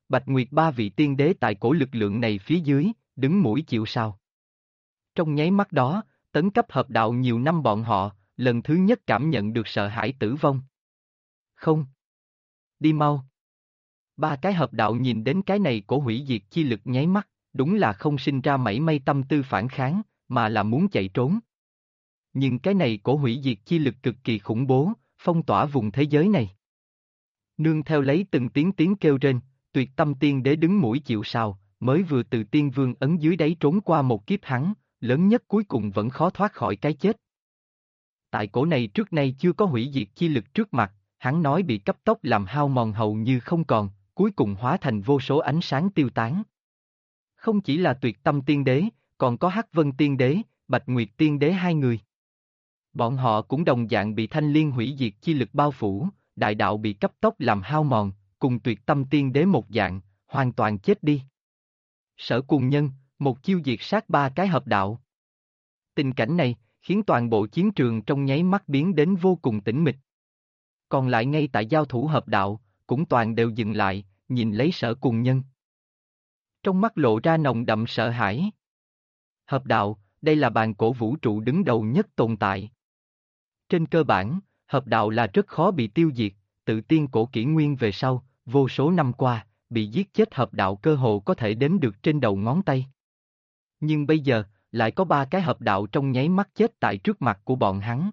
S1: Bạch Nguyệt ba vị tiên đế tại cổ lực lượng này phía dưới, đứng mũi chịu sào. Trong nháy mắt đó, tấn cấp hợp đạo nhiều năm bọn họ, lần thứ nhất cảm nhận được sợ hãi tử vong. Không. Đi mau. Ba cái hợp đạo nhìn đến cái này cổ hủy diệt chi lực nháy mắt, đúng là không sinh ra mảy may tâm tư phản kháng, mà là muốn chạy trốn. Nhưng cái này cổ hủy diệt chi lực cực kỳ khủng bố, phong tỏa vùng thế giới này. Nương theo lấy từng tiếng kêu rên, Tuyệt Tâm tiên đế đứng mũi chịu sào, mới vừa từ tiên vương ấn dưới đáy trốn qua một kiếp hắn, lớn nhất cuối cùng vẫn khó thoát khỏi cái chết. Tại cổ này trước nay chưa có hủy diệt chi lực trước mặt, hắn nói bị cấp tốc làm hao mòn hầu như không còn, cuối cùng hóa thành vô số ánh sáng tiêu tán. Không chỉ là Tuyệt Tâm tiên đế, còn có Hắc Vân tiên đế, Bạch Nguyệt tiên đế hai người. Bọn họ cũng đồng dạng bị thanh liên hủy diệt chi lực bao phủ, đại đạo bị cấp tốc làm hao mòn, cùng Tuyệt Tâm tiên đế một dạng, hoàn toàn chết đi. Sở Cuồng Nhân, một chiêu diệt sát ba cái hợp đạo. Tình cảnh này, khiến toàn bộ chiến trường trong nháy mắt biến đến vô cùng tĩnh mịch. Còn lại ngay tại giao thủ hợp đạo, cũng toàn đều dừng lại, nhìn lấy Sở Cuồng Nhân. Trong mắt lộ ra nồng đậm sợ hãi. Hợp đạo, đây là bàn cổ vũ trụ đứng đầu nhất tồn tại. Trên cơ bản, hợp đạo là rất khó bị tiêu diệt, tự tiên cổ kỷ nguyên về sau, vô số năm qua, bị giết chết hợp đạo cơ hồ có thể đếm được trên đầu ngón tay. Nhưng bây giờ, lại có ba cái hợp đạo trong nháy mắt chết tại trước mặt của bọn hắn.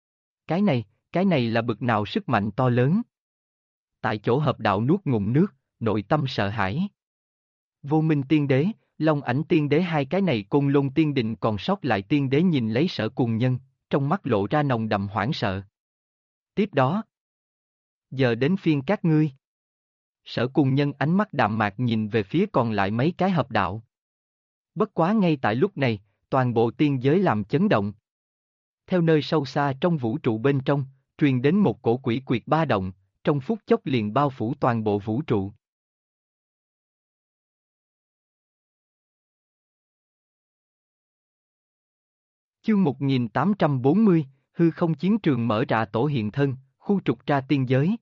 S1: Cái này là bực nào sức mạnh to lớn. Tại chỗ hợp đạo nuốt ngụm nước, nội tâm sợ hãi. Vô Minh tiên đế, Long Ảnh tiên đế hai cái này Côn Lôn tiên định còn sót lại tiên đế nhìn lấy Sở Cuồng Nhân, trong mắt lộ ra nồng đậm hoảng sợ. Tiếp đó, giờ đến phiên các ngươi. Sở Cuồng Nhân ánh mắt đạm mạc nhìn về phía còn lại mấy cái hợp đạo. Bất quá ngay tại lúc này, toàn bộ tiên giới làm chấn động. Theo nơi sâu xa trong vũ trụ bên trong, truyền đến một cổ quỷ quyệt ba động, trong phút chốc liền bao phủ toàn bộ vũ trụ. Chương 1840, hư không chiến trường mở ra tổ hiện thân, khu trục ra tiên giới.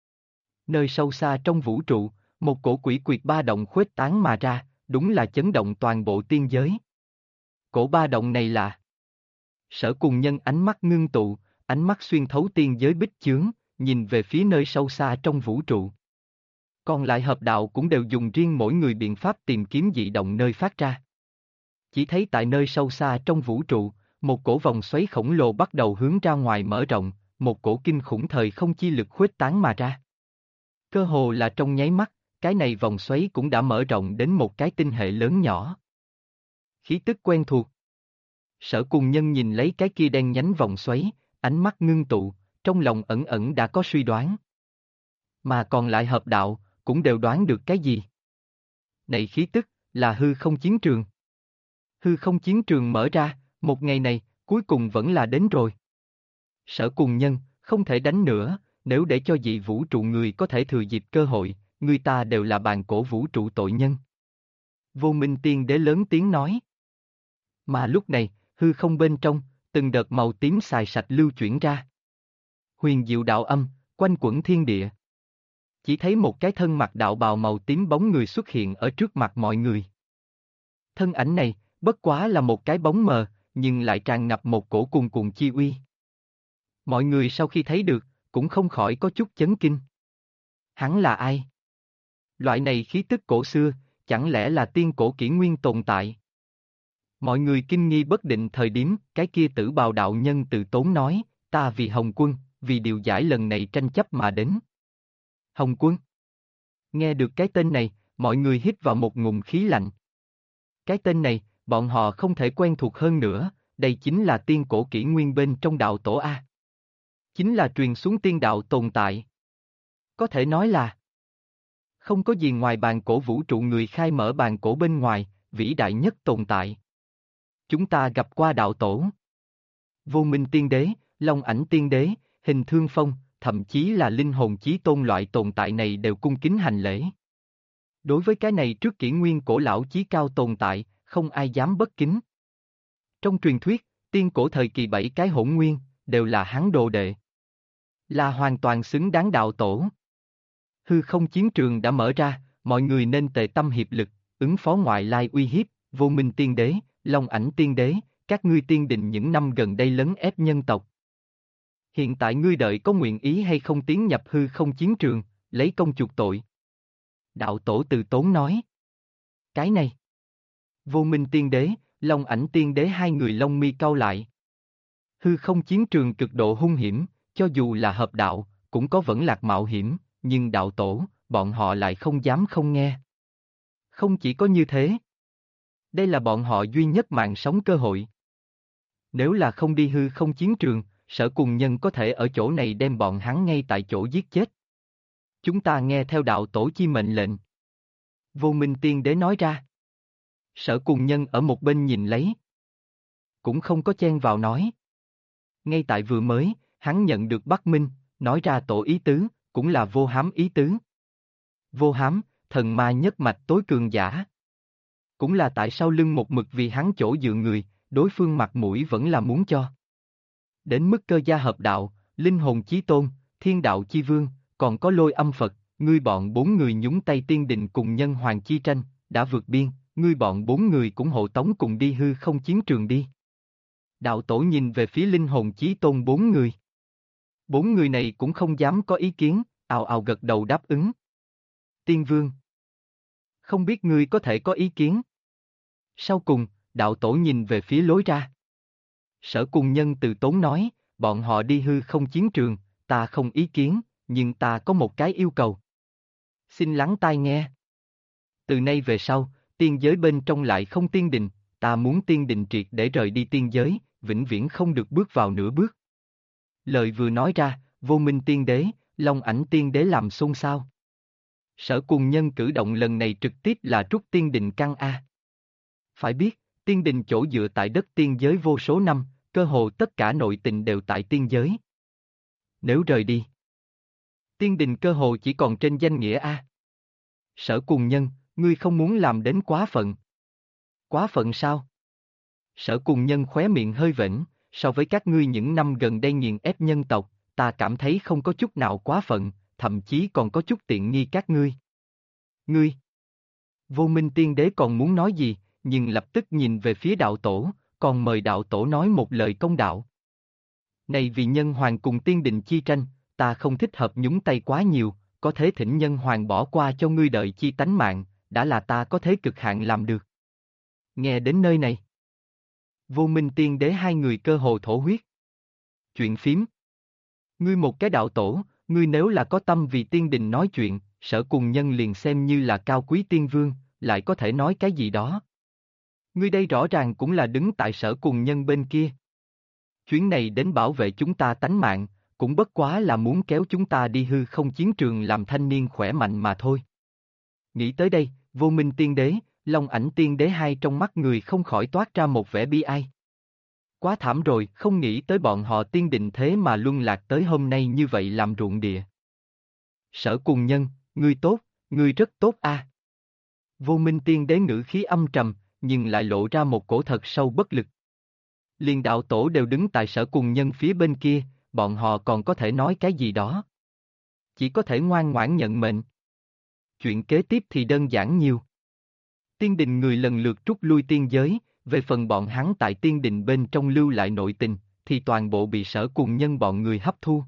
S1: Nơi sâu xa trong vũ trụ, một cổ quỷ quyệt ba động khuếch tán mà ra, đúng là chấn động toàn bộ tiên giới. Cổ ba động này là... Sở Cuồng Nhân ánh mắt ngưng tụ, ánh mắt xuyên thấu tiên giới bích chướng, nhìn về phía nơi sâu xa trong vũ trụ. Còn lại hợp đạo cũng đều dùng riêng mỗi người biện pháp tìm kiếm dị động nơi phát ra. Chỉ thấy tại nơi sâu xa trong vũ trụ, một cổ vòng xoáy khổng lồ bắt đầu hướng ra ngoài mở rộng, một cổ kinh khủng thời không chi lực khuếch tán mà ra. Cơ hồ là trong nháy mắt, cái này vòng xoáy cũng đã mở rộng đến một cái tinh hệ lớn nhỏ. Khí tức quen thuộc. Sở Cuồng Nhân nhìn lấy cái kia đen nhánh vòng xoáy, ánh mắt ngưng tụ, trong lòng ẩn ẩn đã có suy đoán. Mà còn lại hợp đạo, cũng đều đoán được cái gì. Này khí tức, là hư không chiến trường. Hư không chiến trường mở ra, một ngày này, cuối cùng vẫn là đến rồi. Sở Cuồng Nhân, không thể đánh nữa, nếu để cho dị vũ trụ người có thể thừa dịp cơ hội, người ta đều là bàn cổ vũ trụ tội nhân. Vô Minh tiên đế lớn tiếng nói. Mà lúc này, hư không bên trong, từng đợt màu tím xài sạch lưu chuyển ra. Huyền diệu đạo âm, quanh quẩn thiên địa. Chỉ thấy một cái thân mặc đạo bào màu tím bóng người xuất hiện ở trước mặt mọi người. Thân ảnh này, bất quá là một cái bóng mờ, nhưng lại tràn ngập một cổ cuồn cuộn chi uy. Mọi người sau khi thấy được, cũng không khỏi có chút chấn kinh. Hắn là ai? Loại này khí tức cổ xưa, chẳng lẽ là tiên cổ kỷ nguyên tồn tại? Mọi người kinh nghi bất định thời điểm, cái kia tử bào đạo nhân từ tốn nói, ta vì Hồng Quân, vì điều giải lần này tranh chấp mà đến. Hồng Quân. Nghe được cái tên này, mọi người hít vào một ngụm khí lạnh. Cái tên này, bọn họ không thể quen thuộc hơn nữa, đây chính là tiên cổ kỷ nguyên bên trong đạo tổ A. Chính là truyền xuống tiên đạo tồn tại. Có thể nói là không có gì ngoài bàn cổ vũ trụ người khai mở bàn cổ bên ngoài, vĩ đại nhất tồn tại. Chúng ta gặp qua đạo tổ. Vô Minh tiên đế, Long Ảnh tiên đế, Hình Thương Phong, thậm chí là linh hồn chí tôn loại tồn tại này đều cung kính hành lễ. Đối với cái này trước kỷ nguyên cổ lão chí cao tồn tại, không ai dám bất kính. Trong truyền thuyết, tiên cổ thời kỳ 7 cái hỗn nguyên, đều là hắn đồ đệ. Là hoàn toàn xứng đáng đạo tổ. Hư không chiến trường đã mở ra, mọi người nên tề tâm hiệp lực, ứng phó ngoại lai uy hiếp, Vô Minh Tiên Đế, Long Ảnh Tiên Đế, các ngươi tiên đình những năm gần đây lấn ép nhân tộc. Hiện tại ngươi đợi có nguyện ý hay không tiến nhập hư không chiến trường, lấy công chuộc tội. Đạo tổ từ tốn nói. Cái này. Vô Minh Tiên Đế, Long Ảnh Tiên Đế hai người lông mi cau lại. Hư không chiến trường cực độ hung hiểm, cho dù là hợp đạo, cũng có vẫn lạc mạo hiểm, nhưng đạo tổ, bọn họ lại không dám không nghe. Không chỉ có như thế. Đây là bọn họ duy nhất mạng sống cơ hội. Nếu là không đi hư không chiến trường, Sở Cùng Nhân có thể ở chỗ này đem bọn hắn ngay tại chỗ giết chết. Chúng ta nghe theo đạo tổ chi mệnh lệnh. Vô Minh Tiên Đế nói ra. Sở Cùng Nhân ở một bên nhìn lấy. Cũng không có chen vào nói. Ngay tại vừa mới, hắn nhận được Bắc Minh, nói ra tổ ý tứ, cũng là Vô Hám ý tứ. Vô Hám, thần ma nhất mạch tối cường giả. Cũng là tại sao lưng một mực vì hắn chỗ dựa người, đối phương mặt mũi vẫn là muốn cho. Đến mức cơ gia hợp đạo, linh hồn chí tôn, thiên đạo chi vương, còn có Lôi Âm Phật, ngươi bọn bốn người nhúng tay tiên đình cùng nhân hoàng chi tranh, đã vượt biên, ngươi bọn bốn người cũng hộ tống cùng đi hư không chiến trường đi. Đạo tổ nhìn về phía linh hồn chí tôn bốn người. Bốn người này cũng không dám có ý kiến, ào ào gật đầu đáp ứng. Tiên vương. Không biết ngươi có thể có ý kiến. Sau cùng, đạo tổ nhìn về phía lối ra. Sở Cùng Nhân từ tốn nói, bọn họ đi hư không chiến trường, ta không ý kiến, nhưng ta có một cái yêu cầu. Xin lắng tai nghe. Từ nay về sau, tiên giới bên trong lại không tiên đình, ta muốn tiên đình triệt để rời đi tiên giới, vĩnh viễn không được bước vào nửa bước. Lời vừa nói ra, Vô Minh Tiên Đế, Long Ảnh Tiên Đế làm xôn xao. Sở Cùng Nhân cử động lần này trực tiếp là trút tiên đình căn A. Phải biết, tiên đình chỗ dựa tại đất tiên giới vô số năm, cơ hồ tất cả nội tình đều tại tiên giới. Nếu rời đi, tiên đình cơ hồ chỉ còn trên danh nghĩa A. Sở Cùng Nhân, ngươi không muốn làm đến quá phận. Quá phận sao? Sở Cùng Nhân khóe miệng hơi vểnh, so với các ngươi những năm gần đây nghiền ép nhân tộc, ta cảm thấy không có chút nào quá phận, thậm chí còn có chút tiện nghi các ngươi. Ngươi! Vô Minh Tiên Đế còn muốn nói gì, nhưng lập tức nhìn về phía đạo tổ, còn mời đạo tổ nói một lời công đạo. Này vì nhân hoàng cùng tiên đình chi tranh, ta không thích hợp nhúng tay quá nhiều, có thể thỉnh nhân hoàng bỏ qua cho ngươi đợi chi tánh mạng, đã là ta có thế cực hạn làm được. Nghe đến nơi này. Vô Minh Tiên Đế hai người cơ hồ thổ huyết. Chuyện phím. Ngươi một cái đạo tổ, ngươi nếu là có tâm vì tiên đình nói chuyện, Sở Cùng Nhân liền xem như là cao quý tiên vương, lại có thể nói cái gì đó. Ngươi đây rõ ràng cũng là đứng tại Sở Cùng Nhân bên kia. Chuyến này đến bảo vệ chúng ta tánh mạng, cũng bất quá là muốn kéo chúng ta đi hư không chiến trường làm thanh niên khỏe mạnh mà thôi. Nghĩ tới đây, Vô Minh Tiên Đế, Long Ảnh Tiên Đế hai trong mắt người không khỏi toát ra một vẻ bi ai. Quá thảm rồi, không nghĩ tới bọn họ tiên định thế mà luân lạc tới hôm nay như vậy làm ruộng địa. Sở Cùng Nhân, ngươi tốt, ngươi rất tốt a. Vô Minh Tiên Đế ngữ khí âm trầm, nhưng lại lộ ra một cổ thật sâu bất lực. Liên đạo tổ đều đứng tại Sở Cùng Nhân phía bên kia, bọn họ còn có thể nói cái gì đó. Chỉ có thể ngoan ngoãn nhận mệnh. Chuyện kế tiếp thì đơn giản nhiều. Tiên đình người lần lượt rút lui tiên giới, về phần bọn hắn tại tiên đình bên trong lưu lại nội tình, thì toàn bộ bị Sở Cùng Nhân bọn người hấp thu.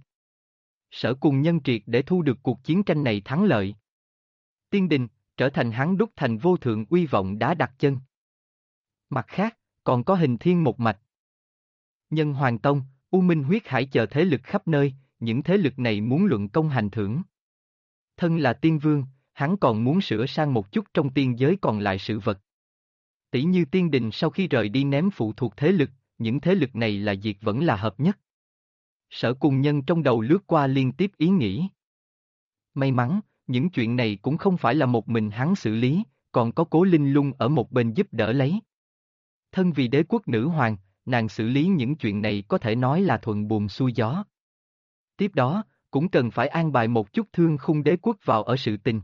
S1: Sở Cùng Nhân triệt để thu được cuộc chiến tranh này thắng lợi. Tiên đình, trở thành hắn đúc thành vô thượng uy vọng đá đặt chân. Mặt khác, còn có Hình Thiên một mạch. Nhân Hoàng Tông, U Minh Huyết Hải chờ thế lực khắp nơi, những thế lực này muốn luận công hành thưởng. Thân là tiên vương, hắn còn muốn sửa sang một chút trong tiên giới còn lại sự vật. Tỷ như tiên đình sau khi rời đi ném phụ thuộc thế lực, những thế lực này là diệt vẫn là hợp nhất. Sở Cùng Nhân trong đầu lướt qua liên tiếp ý nghĩ. May mắn, những chuyện này cũng không phải là một mình hắn xử lý, còn có Cố Linh Lung ở một bên giúp đỡ lấy. Thân vì đế quốc nữ hoàng, nàng xử lý những chuyện này có thể nói là thuận buồm xuôi gió. Tiếp đó, cũng cần phải an bài một chút Thương Khung đế quốc vào ở sự tình.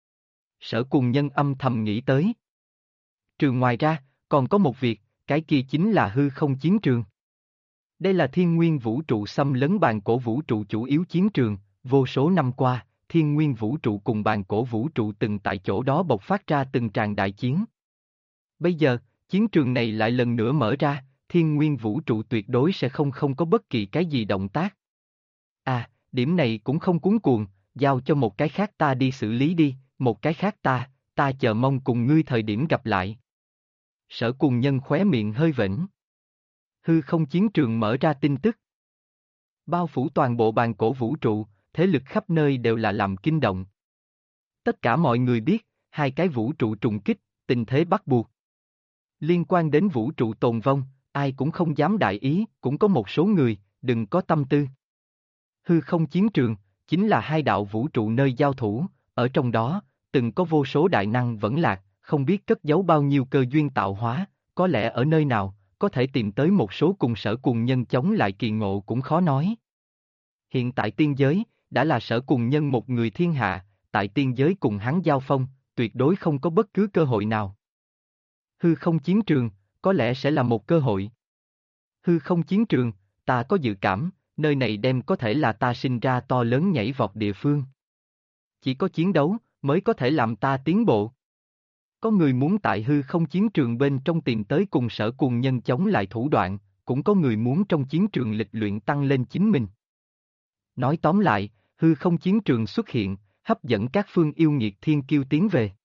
S1: Sở Cùng Nhân âm thầm nghĩ tới. Trừ ngoài ra, còn có một việc, cái kia chính là hư không chiến trường. Đây là thiên nguyên vũ trụ xâm lấn bàn cổ vũ trụ chủ yếu chiến trường, vô số năm qua, thiên nguyên vũ trụ cùng bàn cổ vũ trụ từng tại chỗ đó bộc phát ra từng tràng đại chiến. Bây giờ, chiến trường này lại lần nữa mở ra, thiên nguyên vũ trụ tuyệt đối sẽ không có bất kỳ cái gì động tác. À, điểm này cũng không cuống cuồng, giao cho một cái khác ta đi xử lý đi, một cái khác ta chờ mong cùng ngươi thời điểm gặp lại. Sở Cùng Nhân khóe miệng hơi vểnh. Hư không chiến trường mở ra tin tức. Bao phủ toàn bộ bàn cổ vũ trụ, thế lực khắp nơi đều là làm kinh động. Tất cả mọi người biết, hai cái vũ trụ trùng kích, tình thế bắt buộc. Liên quan đến vũ trụ tồn vong, ai cũng không dám đại ý, cũng có một số người, đừng có tâm tư. Hư không chiến trường, chính là hai đạo vũ trụ nơi giao thủ, ở trong đó, từng có vô số đại năng vẫn lạc, không biết cất giấu bao nhiêu cơ duyên tạo hóa, có lẽ ở nơi nào, có thể tìm tới một số cùng Sở Cùng Nhân chống lại kỳ ngộ cũng khó nói. Hiện tại tiên giới, đã là Sở Cùng Nhân một người thiên hạ, tại tiên giới cùng hắn giao phong, tuyệt đối không có bất cứ cơ hội nào. Hư không chiến trường, có lẽ sẽ là một cơ hội. Hư không chiến trường, ta có dự cảm, nơi này đem có thể là ta sinh ra to lớn nhảy vọt địa phương. Chỉ có chiến đấu, mới có thể làm ta tiến bộ. Có người muốn tại hư không chiến trường bên trong tìm tới cùng Sở Cùng Nhân chống lại thủ đoạn, cũng có người muốn trong chiến trường lịch luyện tăng lên chính mình. Nói tóm lại, hư không chiến trường xuất hiện, hấp dẫn các phương yêu nghiệt thiên kiêu tiến về.